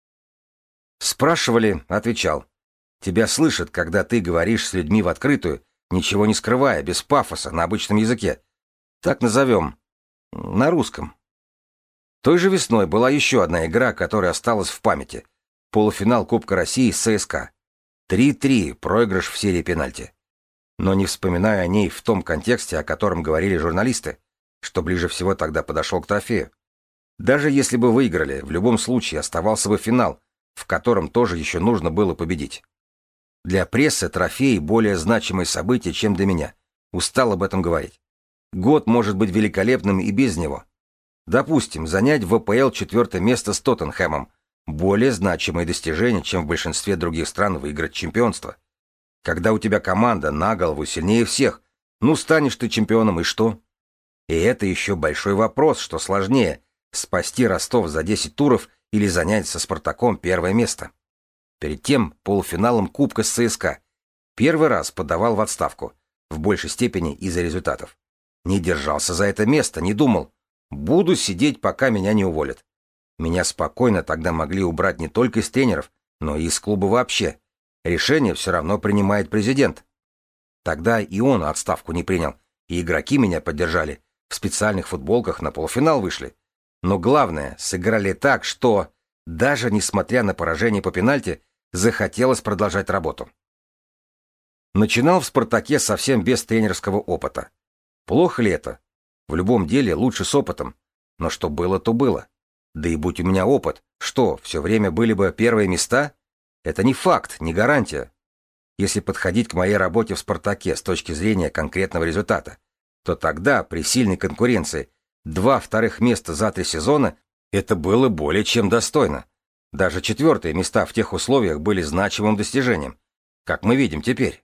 Спрашивали, отвечал. Тебя слышат, когда ты говоришь с людьми в открытую, ничего не скрывая, без пафоса, на обычном языке. Так назовем. На русском. Той же весной была еще одна игра, которая осталась в памяти. Полуфинал Кубка России с ЦСКА. 3-3, проигрыш в серии пенальти. Но не вспоминаю о ней в том контексте, о котором говорили журналисты, что ближе всего тогда подошел к трофею. Даже если бы выиграли, в любом случае оставался бы финал, в котором тоже еще нужно было победить. Для прессы трофей более значимое событие, чем для меня. Устал об этом говорить. Год может быть великолепным и без него. Допустим, занять в ВПЛ 4-е место с Тоттенхэмом – более значимое достижение, чем в большинстве других стран выиграть чемпионство. Когда у тебя команда на голову сильнее всех, ну станешь ты чемпионом и что? И это еще большой вопрос, что сложнее – спасти Ростов за 10 туров или занять со Спартаком первое место. Перед тем полуфиналом Кубка с ЦСКА первый раз подавал в отставку, в большей степени из-за результатов. Не держался за это место, не думал, буду сидеть, пока меня не уволят. Меня спокойно тогда могли убрать не только из тренеров, но и из клуба вообще. Решение все равно принимает президент. Тогда и он отставку не принял, и игроки меня поддержали, в специальных футболках на полуфинал вышли. Но главное, сыграли так, что, даже несмотря на поражение по пенальти, захотелось продолжать работу. Начинал в «Спартаке» совсем без тренерского опыта. Плохо ли это? В любом деле лучше с опытом. Но что было, то было. Да и будь у меня опыт, что, все время были бы первые места? Это не факт, не гарантия. Если подходить к моей работе в «Спартаке» с точки зрения конкретного результата, то тогда, при сильной конкуренции, 2 вторых места за 3 сезона – это было более чем достойно. Даже 4-е места в тех условиях были значимым достижением, как мы видим теперь.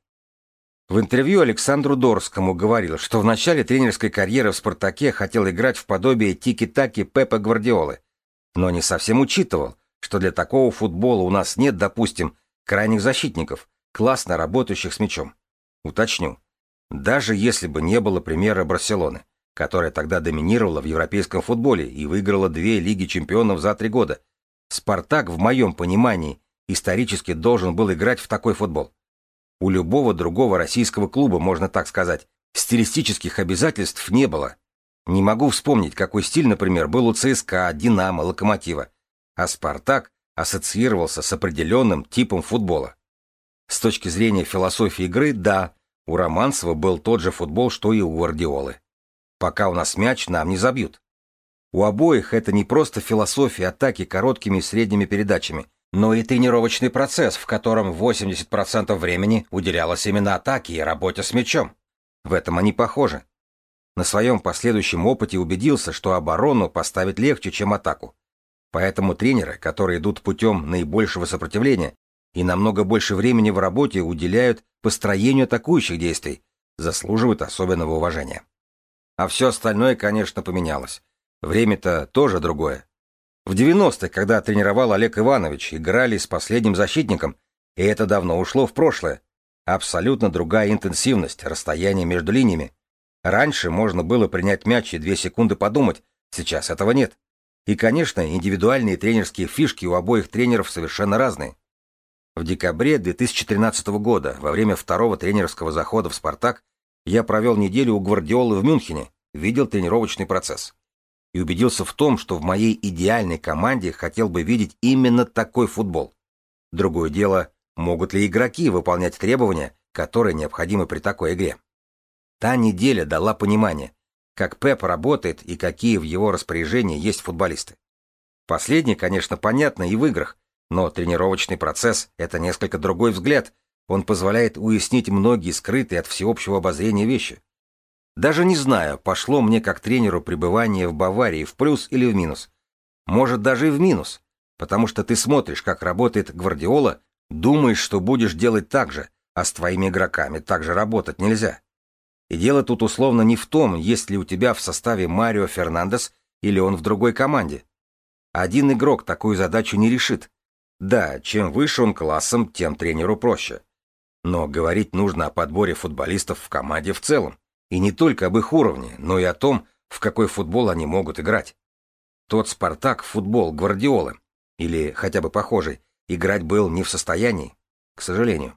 В интервью Александру Дорскому говорил, что в начале тренерской карьеры в «Спартаке» хотел играть в подобие тики-таки Пепа Гвардиолы, но не совсем учитывал, что для такого футбола у нас нет, допустим, крайних защитников, классно работающих с мячом. Уточню, даже если бы не было примера Барселоны, которая тогда доминировала в европейском футболе и выиграла 2 Лиги чемпионов за 3 года, «Спартак», в моем понимании, исторически должен был играть в такой футбол. У любого другого российского клуба, можно так сказать, стилистических обязательств не было. Не могу вспомнить, какой стиль, например, был у ЦСКА, Динамо, Локомотива. А «Спартак» ассоциировался с определенным типом футбола. С точки зрения философии игры, да, у Романцева был тот же футбол, что и у Гвардиолы. Пока у нас мяч, нам не забьют. У обоих это не просто философия атаки короткими и средними передачами, но и тренировочный процесс, в котором 80% времени уделялось именно атаке и работе с мячом. В этом они похожи. На своем последующем опыте убедился, что оборону поставить легче, чем атаку. Поэтому тренеры, которые идут путем наибольшего сопротивления и намного больше времени в работе уделяют построению атакующих действий, заслуживают особенного уважения. А все остальное, конечно, поменялось. Время-то тоже другое. В 90-х, когда тренировал Олег Иванович, играли с последним защитником, и это давно ушло в прошлое. Абсолютно другая интенсивность, расстояние между линиями. Раньше можно было принять мяч и 2 секунды подумать, сейчас этого нет. И, конечно, индивидуальные тренерские фишки у обоих тренеров совершенно разные. В декабре 2013 года, во время 2-го тренерского захода в «Спартак», я провел неделю у Гвардиолы в Мюнхене, видел тренировочный процесс. И убедился в том, что в моей идеальной команде хотел бы видеть именно такой футбол. Другое дело, могут ли игроки выполнять требования, которые необходимы при такой игре. Та неделя дала понимание, как Пеп работает и какие в его распоряжении есть футболисты. Последнее, конечно, понятно и в играх, но тренировочный процесс – это несколько другой взгляд, он позволяет уяснить многие скрытые от всеобщего обозрения вещи. Даже не знаю, пошло мне как тренеру пребывание в Баварии в плюс или в минус. Может, даже и в минус, потому что ты смотришь, как работает Гвардиола, думаешь, что будешь делать так же, а с твоими игроками так же работать нельзя. И дело тут условно не в том, есть ли у тебя в составе Марио Фернандес или он в другой команде. Один игрок такую задачу не решит. Да, чем выше он классом, тем тренеру проще. Но говорить нужно о подборе футболистов в команде в целом. И не только об их уровне, но и о том, в какой футбол они могут играть. Тот «Спартак» футбол Гвардиолы, или хотя бы похожий, играть был не в состоянии, к сожалению.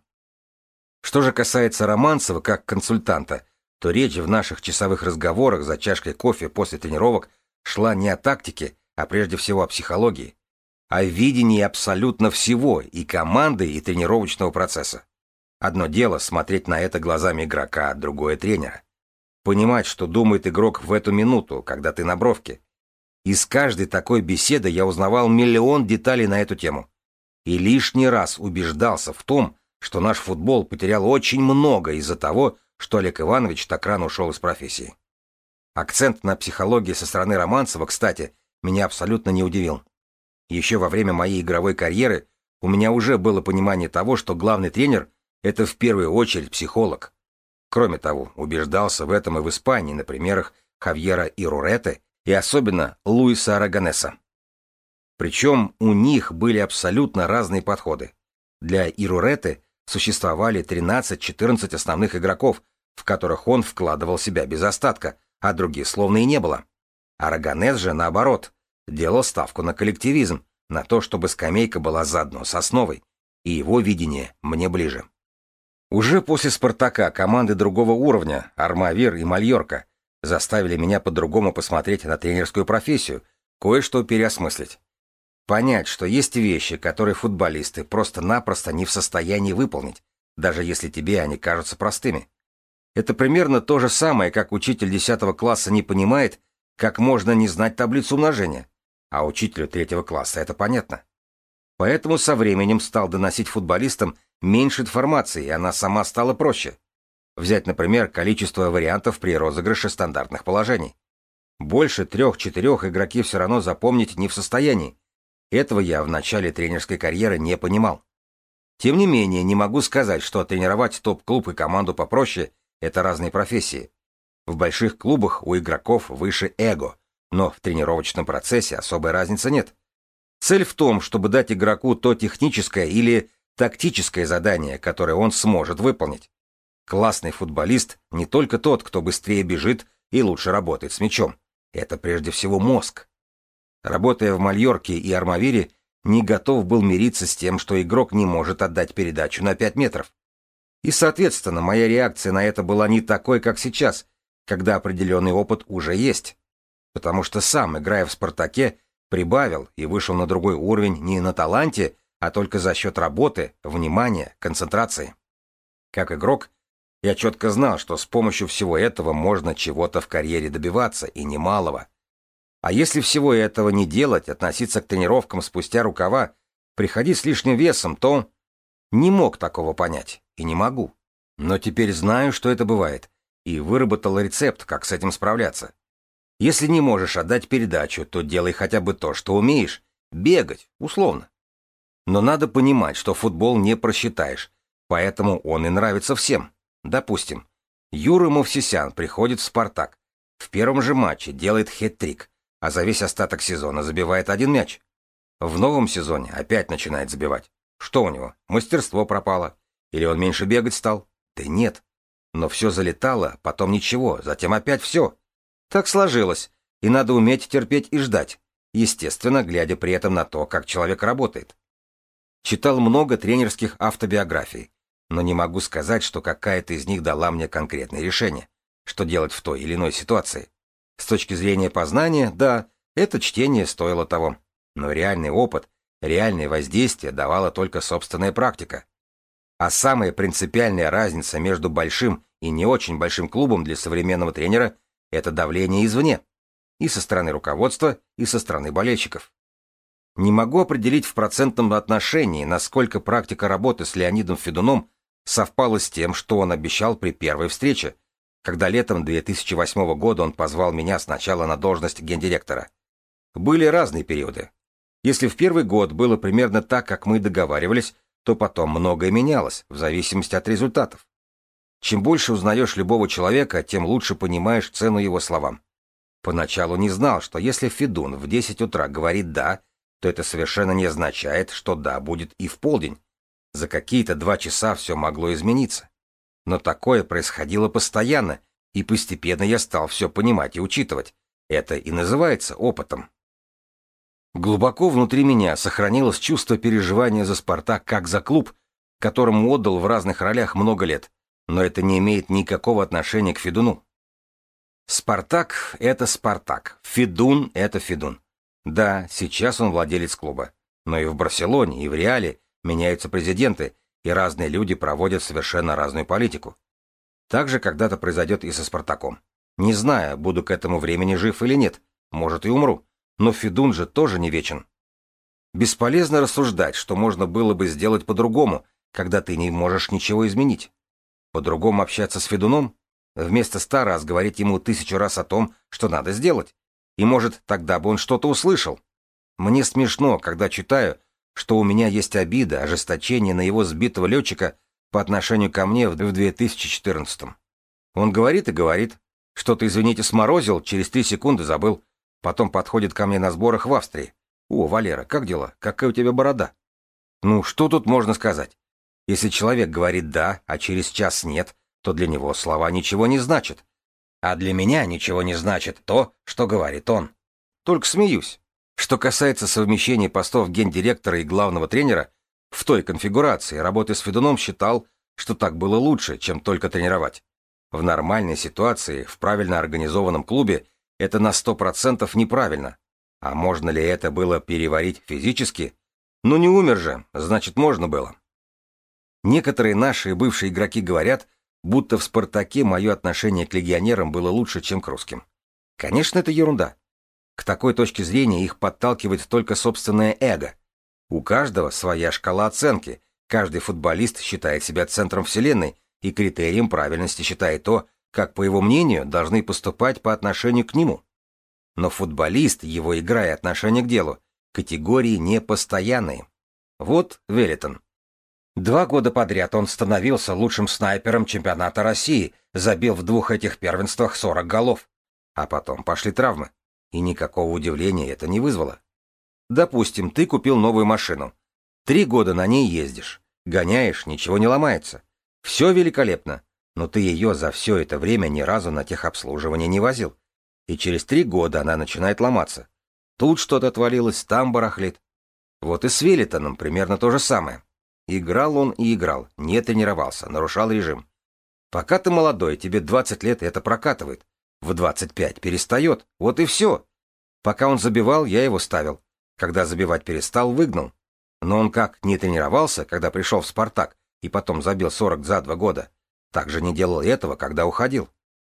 Что же касается Романцева как консультанта, то речь в наших часовых разговорах за чашкой кофе после тренировок шла не о тактике, а прежде всего о психологии, о видении абсолютно всего и команды, и тренировочного процесса. Одно дело смотреть на это глазами игрока, другое — тренера. Понимать, что думает игрок в эту минуту, когда ты на бровке. Из каждой такой беседы я узнавал миллион деталей на эту тему. И лишний раз убеждался в том, что наш футбол потерял очень много из-за того, что Олег Иванович так рано ушел из профессии. Акцент на психологии со стороны Романцева, кстати, меня абсолютно не удивил. Еще во время моей игровой карьеры у меня уже было понимание того, что главный тренер — это в первую очередь психолог. Кроме того, убеждался в этом и в Испании на примерах Хавьера Ирурете и особенно Луиса Араганеса. Причем у них были абсолютно разные подходы. Для Ирурете существовали 13-14 основных игроков, в которых он вкладывал себя без остатка, а других словно и не было. Араганес же, наоборот, делал ставку на коллективизм, на то, чтобы скамейка была заодно с основой, и его видение мне ближе. Уже после «Спартака» команды другого уровня, Армавир и Мальорка, заставили меня по-другому посмотреть на тренерскую профессию, кое-что переосмыслить. Понять, что есть вещи, которые футболисты просто-напросто не в состоянии выполнить, даже если тебе они кажутся простыми. Это примерно то же самое, как учитель 10 класса не понимает, как можно не знать таблицу умножения, а учителю 3 класса это понятно. Поэтому со временем стал доносить футболистам меньше информации, и она сама стала проще. Взять, например, количество вариантов при розыгрыше стандартных положений. Больше 3-4 игроки все равно запомнить не в состоянии. Этого я в начале тренерской карьеры не понимал. Тем не менее, не могу сказать, что тренировать топ-клуб и команду попроще — это разные профессии. В больших клубах у игроков выше эго, но в тренировочном процессе особой разницы нет. Цель в том, чтобы дать игроку то техническое или тактическое задание, которое он сможет выполнить. Классный футболист не только тот, кто быстрее бежит и лучше работает с мячом. Это прежде всего мозг. Работая в Мальорке и Армавире, не готов был мириться с тем, что игрок не может отдать передачу на 5 метров. И, соответственно, моя реакция на это была не такой, как сейчас, когда определенный опыт уже есть. Потому что сам, играя в «Спартаке», прибавил и вышел на другой уровень не на таланте, а только за счет работы, внимания, концентрации. Как игрок, я четко знал, что с помощью всего этого можно чего-то в карьере добиваться, и немалого. А если всего этого не делать, относиться к тренировкам спустя рукава, приходить с лишним весом, то... Не мог такого понять, и не могу. Но теперь знаю, что это бывает, и выработал рецепт, как с этим справляться. Если не можешь отдать передачу, то делай хотя бы то, что умеешь. Бегать, условно. Но надо понимать, что футбол не просчитаешь, поэтому он и нравится всем. Допустим, Юра Мовсисян приходит в «Спартак», в первом же матче делает хет-трик, а за весь остаток сезона забивает 1 мяч. В новом сезоне опять начинает забивать. Что у него? Мастерство пропало? Или он меньше бегать стал? Да нет. Но все залетало, потом ничего, затем опять все. Так сложилось, и надо уметь терпеть и ждать, естественно, глядя при этом на то, как человек работает. Читал много тренерских автобиографий, но не могу сказать, что какая-то из них дала мне конкретное решение, что делать в той или иной ситуации. С точки зрения познания, да, это чтение стоило того, но реальный опыт, реальное воздействие давала только собственная практика. А самая принципиальная разница между большим и не очень большим клубом для современного тренера — это давление извне, и со стороны руководства, и со стороны болельщиков. Не могу определить в процентном отношении, насколько практика работы с Леонидом Федуном совпала с тем, что он обещал при первой встрече, когда летом 2008 года он позвал меня сначала на должность гендиректора. Были разные периоды. Если в первый год было примерно так, как мы договаривались, то потом многое менялось, в зависимости от результатов. Чем больше узнаешь любого человека, тем лучше понимаешь цену его словам. Поначалу не знал, что если Федун в 10 утра говорит «да», то это совершенно не означает, что «да» будет и в полдень. За какие-то 2 часа все могло измениться. Но такое происходило постоянно, и постепенно я стал все понимать и учитывать. Это и называется опытом. Глубоко внутри меня сохранилось чувство переживания за «Спартак» как за клуб, которому отдал в разных ролях много лет, но это не имеет никакого отношения к Федуну. «Спартак» — это «Спартак», «Федун» — это «Федун». Да, сейчас он владелец клуба. Но и в Барселоне, и в Реале меняются президенты, и разные люди проводят совершенно разную политику. Так же когда-то произойдет и со «Спартаком». Не знаю, буду к этому времени жив или нет, может и умру, но Федун же тоже не вечен. Бесполезно рассуждать, что можно было бы сделать по-другому, когда ты не можешь ничего изменить. По-другому общаться с Федуном? Вместо 100 раз говорить ему 1000 раз о том, что надо сделать. И может, тогда бы он что-то услышал. Мне смешно, когда читаю, что у меня есть обида, ожесточение на его сбитого летчика по отношению ко мне в 2014-м. Он говорит и говорит, что-то, извините, сморозил, через 3 секунды забыл. Потом подходит ко мне на сборах в Австрии. «О, Валера, как дела? Какая у тебя борода?» Ну, что тут можно сказать? Если человек говорит «да», а через час «нет», то для него слова ничего не значат. А для меня ничего не значит то, что говорит он. Только смеюсь. Что касается совмещения постов гендиректора и главного тренера, в той конфигурации, работая с Федуном, считал, что так было лучше, чем только тренировать. В нормальной ситуации, в правильно организованном клубе, это на 100% неправильно. А можно ли это было переварить физически? Ну не умер же, значит можно было. Некоторые наши бывшие игроки говорят, будто в «Спартаке» мое отношение к легионерам было лучше, чем к русским. Конечно, это ерунда. К такой точке зрения их подталкивает только собственное эго. У каждого своя шкала оценки, каждый футболист считает себя центром вселенной и критерием правильности считает то, как, по его мнению, должны поступать по отношению к нему. Но футболист, его игра и отношение к делу, категории непостоянные. Вот Велитон. 2 года подряд он становился лучшим снайпером чемпионата России, забил в 2 этих первенствах 40 голов. А потом пошли травмы. И никакого удивления это не вызвало. Допустим, ты купил новую машину. 3 года на ней ездишь. Гоняешь, ничего не ломается. Все великолепно. Но ты ее за все это время ни разу на техобслуживание не возил. И через 3 года она начинает ломаться. Тут что-то отвалилось, там барахлит. Вот и с Велитоном примерно то же самое. Играл он и играл, не тренировался, нарушал режим. Пока ты молодой, тебе 20 лет, и это прокатывает. В 25 перестает, вот и все. Пока он забивал, я его ставил. Когда забивать перестал, выгнал. Но он как не тренировался, когда пришел в «Спартак», и потом забил 40 за 2 года, так же не делал этого, когда уходил.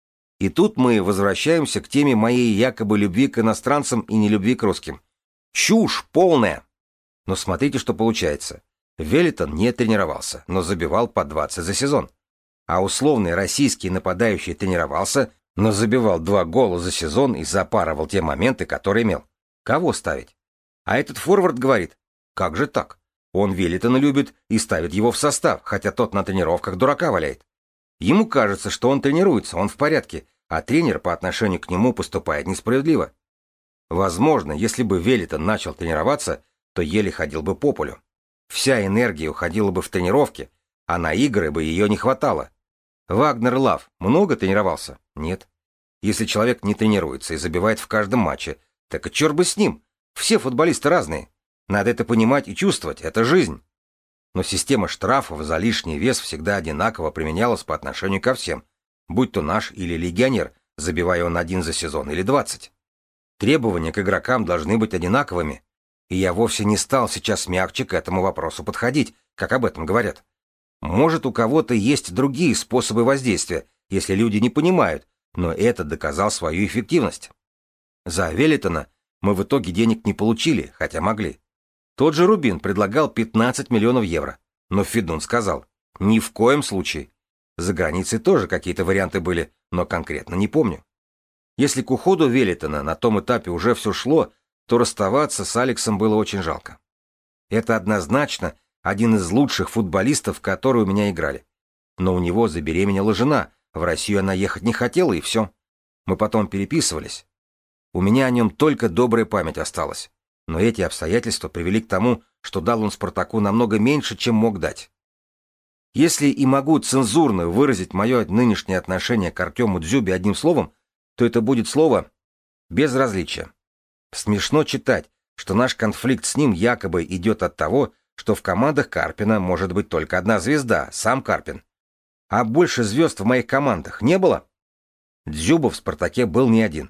И тут мы возвращаемся к теме моей якобы любви к иностранцам и нелюбви к русским. Чушь полная! Но смотрите, что получается. Велитон не тренировался, но забивал по 20 за сезон. А условный российский нападающий тренировался, но забивал 2 гола за сезон и запарывал те моменты, которые имел. Кого ставить? А этот форвард говорит, как же так? Он Велитона любит и ставит его в состав, хотя тот на тренировках дурака валяет. Ему кажется, что он тренируется, он в порядке, а тренер по отношению к нему поступает несправедливо. Возможно, если бы Велитон начал тренироваться, то еле ходил бы по полю. Вся энергия уходила бы в тренировки, а на игры бы ее не хватало. Вагнер Лав много тренировался? Нет. Если человек не тренируется и забивает в каждом матче, так и черт бы с ним. Все футболисты разные. Надо это понимать и чувствовать, это жизнь. Но система штрафов за лишний вес всегда одинаково применялась по отношению ко всем, будь то наш или легионер, забивая он 1 за сезон или 20. Требования к игрокам должны быть одинаковыми. И я вовсе не стал сейчас мягче к этому вопросу подходить, как об этом говорят. Может, у кого-то есть другие способы воздействия, если люди не понимают, но это доказал свою эффективность. За Велитона мы в итоге денег не получили, хотя могли. Тот же Рубин предлагал 15 миллионов евро, но Федун сказал, ни в коем случае. За границей тоже какие-то варианты были, но конкретно не помню. Если к уходу Велитона на том этапе уже все шло, то расставаться с Алексом было очень жалко. Это однозначно один из лучших футболистов, которые у меня играли. Но у него забеременела жена, в Россию она ехать не хотела, и все. Мы потом переписывались. У меня о нем только добрая память осталась. Но эти обстоятельства привели к тому, что дал он «Спартаку» намного меньше, чем мог дать. Если и могу цензурно выразить мое нынешнее отношение к Артему Дзюбе одним словом, то это будет слово «безразличие». Смешно читать, что наш конфликт с ним якобы идет от того, что в командах Карпина может быть только одна звезда, сам Карпин. А больше звезд в моих командах не было? Дзюба в «Спартаке» был не один.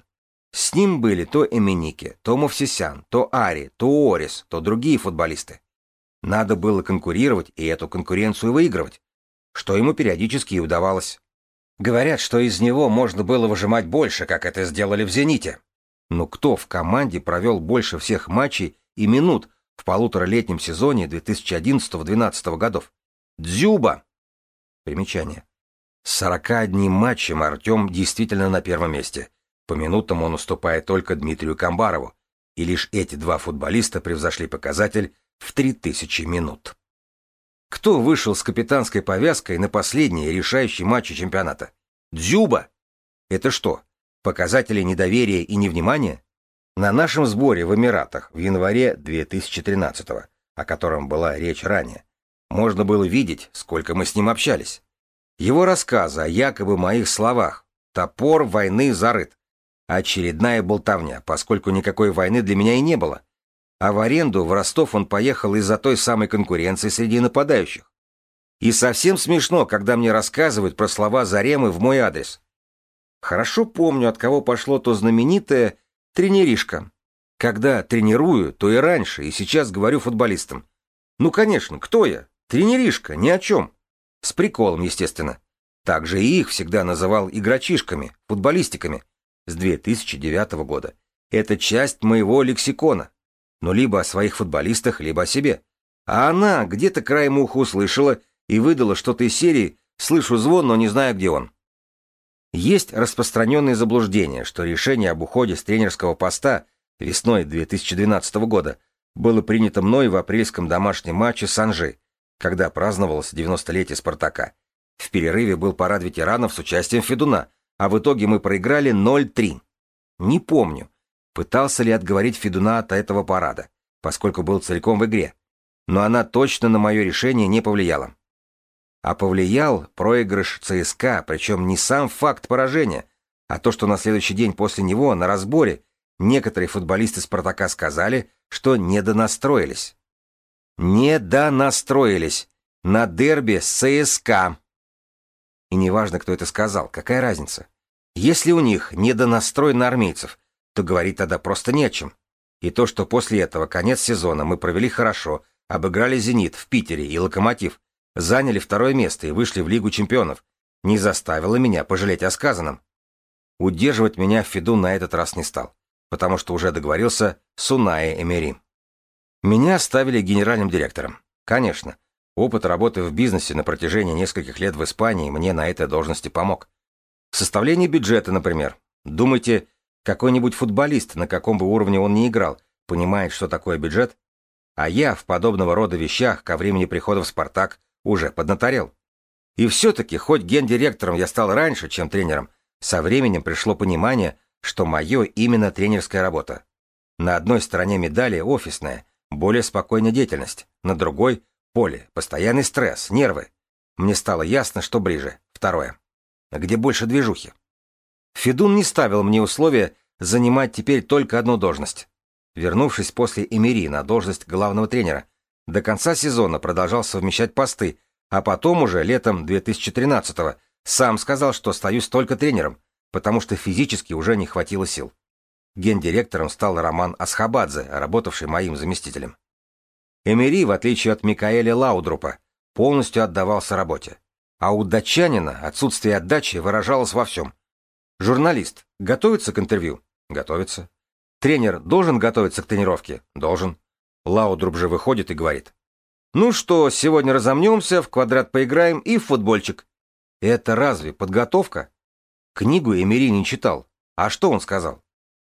С ним были то Эменике, то Мовсисян, то Ари, то Орис, то другие футболисты. Надо было конкурировать и эту конкуренцию выигрывать, что ему периодически и удавалось. Говорят, что из него можно было выжимать больше, как это сделали в «Зените». Но кто в команде провел больше всех матчей и минут в полуторалетнем сезоне 2011-2012 годов? Дзюба! Примечание. С 41 матчем Артем действительно на первом месте. По минутам он уступает только Дмитрию Камбарову, и лишь эти два футболиста превзошли показатель в 3000 минут. Кто вышел с капитанской повязкой на последние решающие матчи чемпионата? Дзюба! Это что, показатели недоверия и невнимания? На нашем сборе в Эмиратах в январе 2013-го, о котором была речь ранее, можно было видеть, сколько мы с ним общались. Его рассказы о якобы моих словах «топор войны зарыт». Очередная болтовня, поскольку никакой войны для меня и не было. А в аренду в Ростов он поехал из-за той самой конкуренции среди нападающих. И совсем смешно, когда мне рассказывают про слова Заремы в мой адрес. Хорошо помню, от кого пошло то знаменитое «тренеришка». Когда тренирую, то и раньше, и сейчас говорю футболистам. Ну, конечно, кто я? Тренеришка, ни о чем. С приколом, естественно. Также и их всегда называл игрочишками, футболистиками. С 2009 года. Это часть моего лексикона. Но либо о своих футболистах, либо о себе. А она где-то краем уха услышала и выдала что-то из серии «Слышу звон, но не знаю, где он». Есть распространенное заблуждение, что решение об уходе с тренерского поста весной 2012 года было принято мной в апрельском домашнем матче с Анжи, когда праздновалось 90-летие «Спартака». В перерыве был парад ветеранов с участием Федуна, а в итоге мы проиграли 0-3. Не помню, пытался ли отговорить Федуна от этого парада, поскольку был целиком в игре, но она точно на мое решение не повлияла. А повлиял проигрыш ЦСКА, причем не сам факт поражения, а то, что на следующий день после него на разборе некоторые футболисты «Спартака» сказали, что недонастроились. Недонастроились на дерби с ЦСКА. И неважно, кто это сказал, какая разница. Если у них недонастрой на армейцев, то говорить тогда просто не о чем. И то, что после этого конец сезона мы провели хорошо, обыграли «Зенит» в Питере и «Локомотив», заняли второе место и вышли в Лигу чемпионов, не заставило меня пожалеть о сказанном. Удерживать меня Федун на этот раз не стал, потому что уже договорился с Унаи Эмери. Меня оставили генеральным директором. Конечно, опыт работы в бизнесе на протяжении нескольких лет в Испании мне на этой должности помог. Составление бюджета, например. Думаете, какой-нибудь футболист, на каком бы уровне он ни играл, понимает, что такое бюджет? А я в подобного рода вещах ко времени прихода в «Спартак» уже поднаторел. И все-таки, хоть гендиректором я стал раньше, чем тренером, со временем пришло понимание, что мое именно тренерская работа. На одной стороне медали офисная, более спокойная деятельность, на другой — поле, постоянный стресс, нервы. Мне стало ясно, что ближе, второе. Где больше движухи. Федун не ставил мне условия занимать теперь только одну должность. Вернувшись после Эмери на должность главного тренера, до конца сезона продолжал совмещать посты, а потом уже летом 2013-го сам сказал, что остаюсь только тренером, потому что физически уже не хватило сил. Гендиректором стал Роман Асхабадзе, работавший моим заместителем. Эмери, в отличие от Микаэля Лаудрупа, полностью отдавался работе. А у датчанина отсутствие отдачи выражалось во всем. Журналист готовится к интервью? Готовится. Тренер должен готовиться к тренировке? Должен. Лаудруп же выходит и говорит: «Ну что, сегодня разомнемся, в квадрат поиграем и в футбольчик». Это разве подготовка? Книгу Эмери не читал. А что он сказал?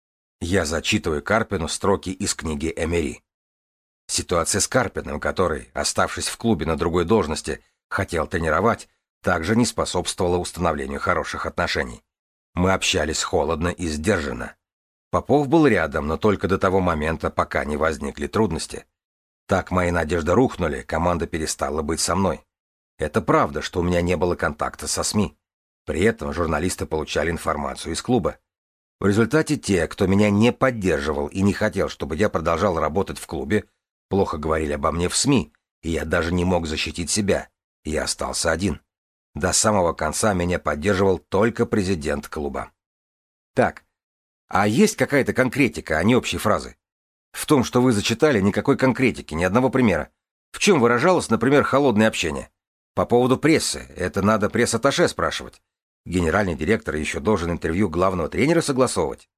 Я зачитываю Карпину строки из книги Эмери. Ситуация с Карпиным, который, оставшись в клубе на другой должности, хотел тренировать, также не способствовала установлению хороших отношений. Мы общались холодно и сдержанно. Попов был рядом, но только до того момента, пока не возникли трудности. Так мои надежды рухнули, команда перестала быть со мной. Это правда, что у меня не было контакта со СМИ. При этом журналисты получали информацию из клуба. В результате те, кто меня не поддерживал и не хотел, чтобы я продолжал работать в клубе, плохо говорили обо мне в СМИ, и я даже не мог защитить себя. Я остался один. До самого конца меня поддерживал только президент клуба. Так, А есть какая-то конкретика, а не общие фразы? В том, что вы зачитали, никакой конкретики, ни одного примера. В чем выражалось, например, холодное общение? По поводу прессы, это надо пресс-атташе спрашивать. Генеральный директор еще должен интервью главного тренера согласовывать.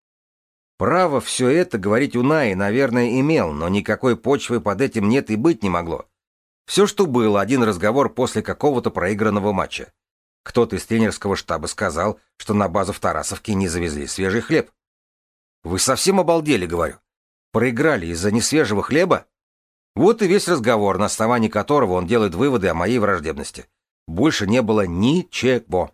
Право все это говорить Унаи, наверное, имел, но никакой почвы под этим нет и быть не могло. Все, что было, один разговор после какого-то проигранного матча. Кто-то из тренерского штаба сказал, что на базу в Тарасовке не завезли свежий хлеб. Вы совсем обалдели, говорю. Проиграли из-за несвежего хлеба? Вот и весь разговор, на основании которого он делает выводы о моей враждебности. Больше не было ничего.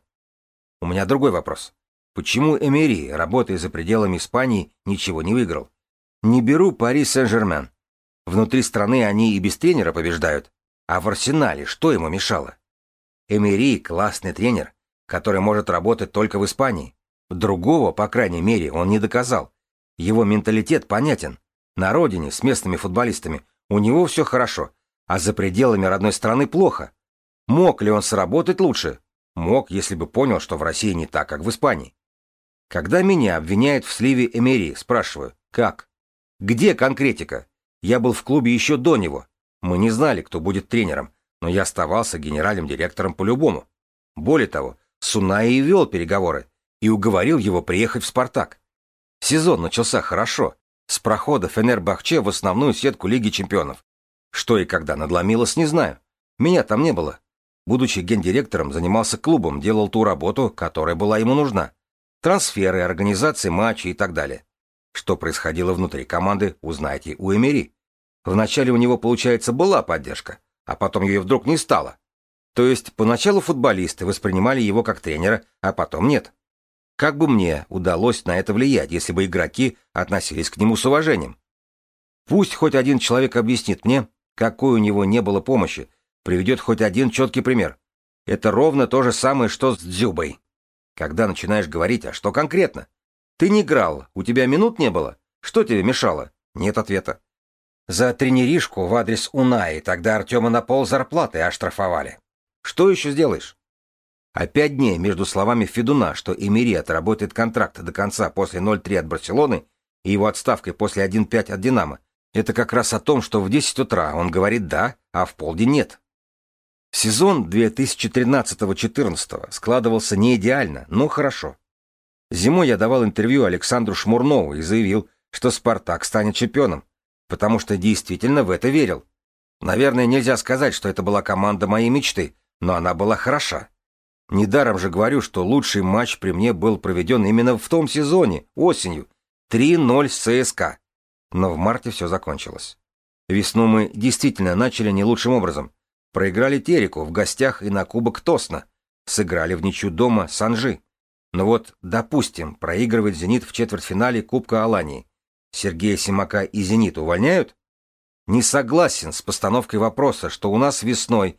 У меня другой вопрос. Почему Эмери, работая за пределами Испании, ничего не выиграл? Не беру Пари Сен-Жермен. Внутри страны они и без тренера побеждают. А в Арсенале что ему мешало? Эмери — классный тренер, который может работать только в Испании. Другого, по крайней мере, он не доказал. Его менталитет понятен. На родине, с местными футболистами, у него все хорошо, а за пределами родной страны плохо. Мог ли он сработать лучше? Мог, если бы понял, что в России не так, как в Испании. Когда меня обвиняют в сливе Эмери, спрашиваю, как? Где конкретика? Я был в клубе еще до него. Мы не знали, кто будет тренером, но я оставался генеральным директором по-любому. Более того, с Унаи вел переговоры и уговорил его приехать в «Спартак». Сезон начался хорошо, с прохода Фенербахче в основную сетку Лиги чемпионов. Что и когда надломилось, не знаю. Меня там не было. Будучи гендиректором, занимался клубом, делал ту работу, которая была ему нужна. Трансферы, организации матчей и так далее. Что происходило внутри команды, узнаете у Эмери. Вначале у него, получается, была поддержка, а потом ее вдруг не стало. То есть поначалу футболисты воспринимали его как тренера, а потом нет. Как бы мне удалось на это влиять, если бы игроки относились к нему с уважением? Пусть хоть один человек объяснит мне, какой у него не было помощи, приведет хоть один четкий пример. Это ровно то же самое, что с Дзюбой. Когда начинаешь говорить, а что конкретно? Ты не играл, у тебя минут не было? Что тебе мешало? Нет ответа. За тренеришку в адрес Унаи тогда Артема на пол зарплаты оштрафовали. Что еще сделаешь? А 5 дней между словами Федуна, что Эмери отработает контракт до конца после 0-3 от Барселоны и его отставкой после 1-5 от Динамо, это как раз о том, что в 10 утра он говорит «да», а в полдень «нет». Сезон 2013-14 складывался не идеально, но хорошо. Зимой я давал интервью Александру Шмурнову и заявил, что «Спартак» станет чемпионом, потому что действительно в это верил. Наверное, нельзя сказать, что это была команда моей мечты, но она была хороша. Недаром же говорю, что лучший матч при мне был проведен именно в том сезоне, осенью. 3-0 с ЦСКА. Но в марте все закончилось. Весну мы действительно начали не лучшим образом. Проиграли Тереку в гостях и на Кубок Тосна. Сыграли в ничью дома с Анжи. Но вот, допустим, проигрывает «Зенит» в четвертьфинале Кубка Алании. Сергея Симака и «Зенит» увольняют? Не согласен с постановкой вопроса, что у нас весной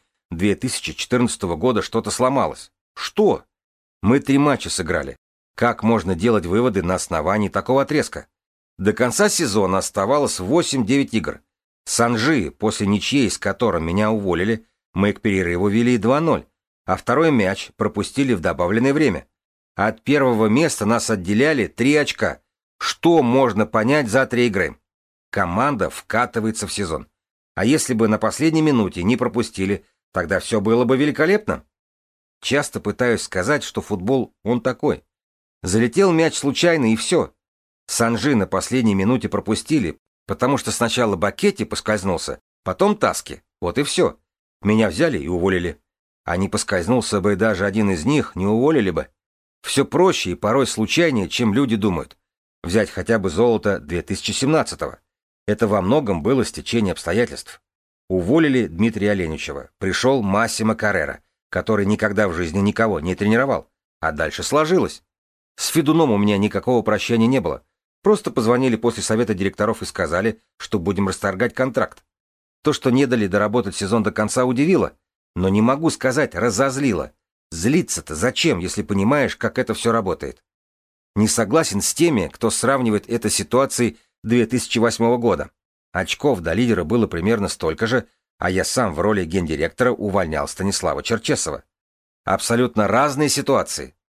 2014 года что-то сломалось. Что? Мы 3 матча сыграли. Как можно делать выводы на основании такого отрезка? До конца сезона оставалось 8-9 игр. С Анжи, после ничьей, с которым меня уволили, мы к перерыву вели 2-0, а второй мяч пропустили в добавленное время. От первого места нас отделяли 3 очка. Что можно понять за 3 игры? Команда вкатывается в сезон. А если бы на последней минуте не пропустили, тогда все было бы великолепно. Часто пытаюсь сказать, что футбол он такой. Залетел мяч случайно и все. Санжи на последней минуте пропустили, потому что сначала Бакетти поскользнулся, потом Таски. Вот и все. Меня взяли и уволили. А не поскользнулся бы даже один из них, не уволили бы. Все проще и порой случайнее, чем люди думают. Взять хотя бы золото 2017-го. Это во многом было стечение обстоятельств. Уволили Дмитрия Оленичева, пришел Массимо Каррера, который никогда в жизни никого не тренировал. А дальше сложилось. С Федуном у меня никакого прощания не было. Просто позвонили после совета директоров и сказали, что будем расторгать контракт. То, что не дали доработать сезон до конца, удивило. Но не могу сказать, разозлило. Злиться-то зачем, если понимаешь, как это все работает? Не согласен с теми, кто сравнивает это с ситуацией 2008 года. Очков до лидера было примерно столько же, а я сам в роли гендиректора увольнял Станислава Черчесова. Абсолютно разные ситуации.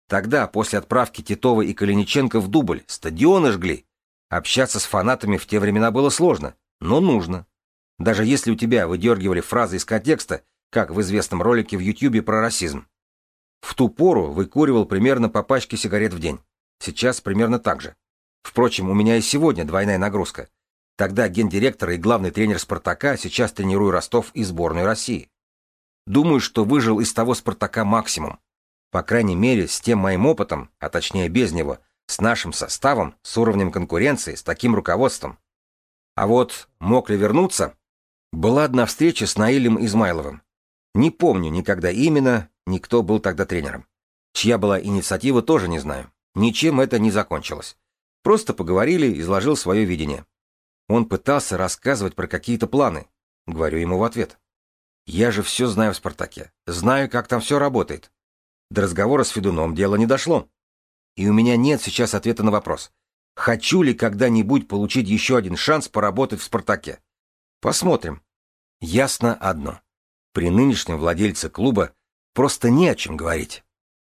Тогда, после отправки Титова и Калиниченко в дубль, стадионы жгли. Общаться с фанатами в те времена было сложно, но нужно. Даже если у тебя выдергивали фразы из контекста, как в известном ролике в Ютьюбе про расизм. В ту пору выкуривал примерно по пачке сигарет в день. Сейчас примерно так же. Впрочем, у меня и сегодня двойная нагрузка. Тогда гендиректор и главный тренер «Спартака», сейчас тренирую Ростов и сборную России. Думаю, что выжил из того «Спартака» максимум. По крайней мере, с тем моим опытом, а точнее без него, с нашим составом, с уровнем конкуренции, с таким руководством. А вот мог ли вернуться? Была одна встреча с Наилем Измайловым. Не помню никогда именно, никто был тогда тренером. Чья была инициатива, тоже не знаю. Ничем это не закончилось. Просто поговорили, изложил свое видение. Он пытался рассказывать про какие-то планы. Говорю ему в ответ. Я же все знаю в «Спартаке». Знаю, как там все работает. До разговора с Федуном дело не дошло. И у меня нет сейчас ответа на вопрос. Хочу ли когда-нибудь получить еще один шанс поработать в «Спартаке»? Посмотрим. Ясно одно. При нынешнем владельце клуба просто не о чем говорить.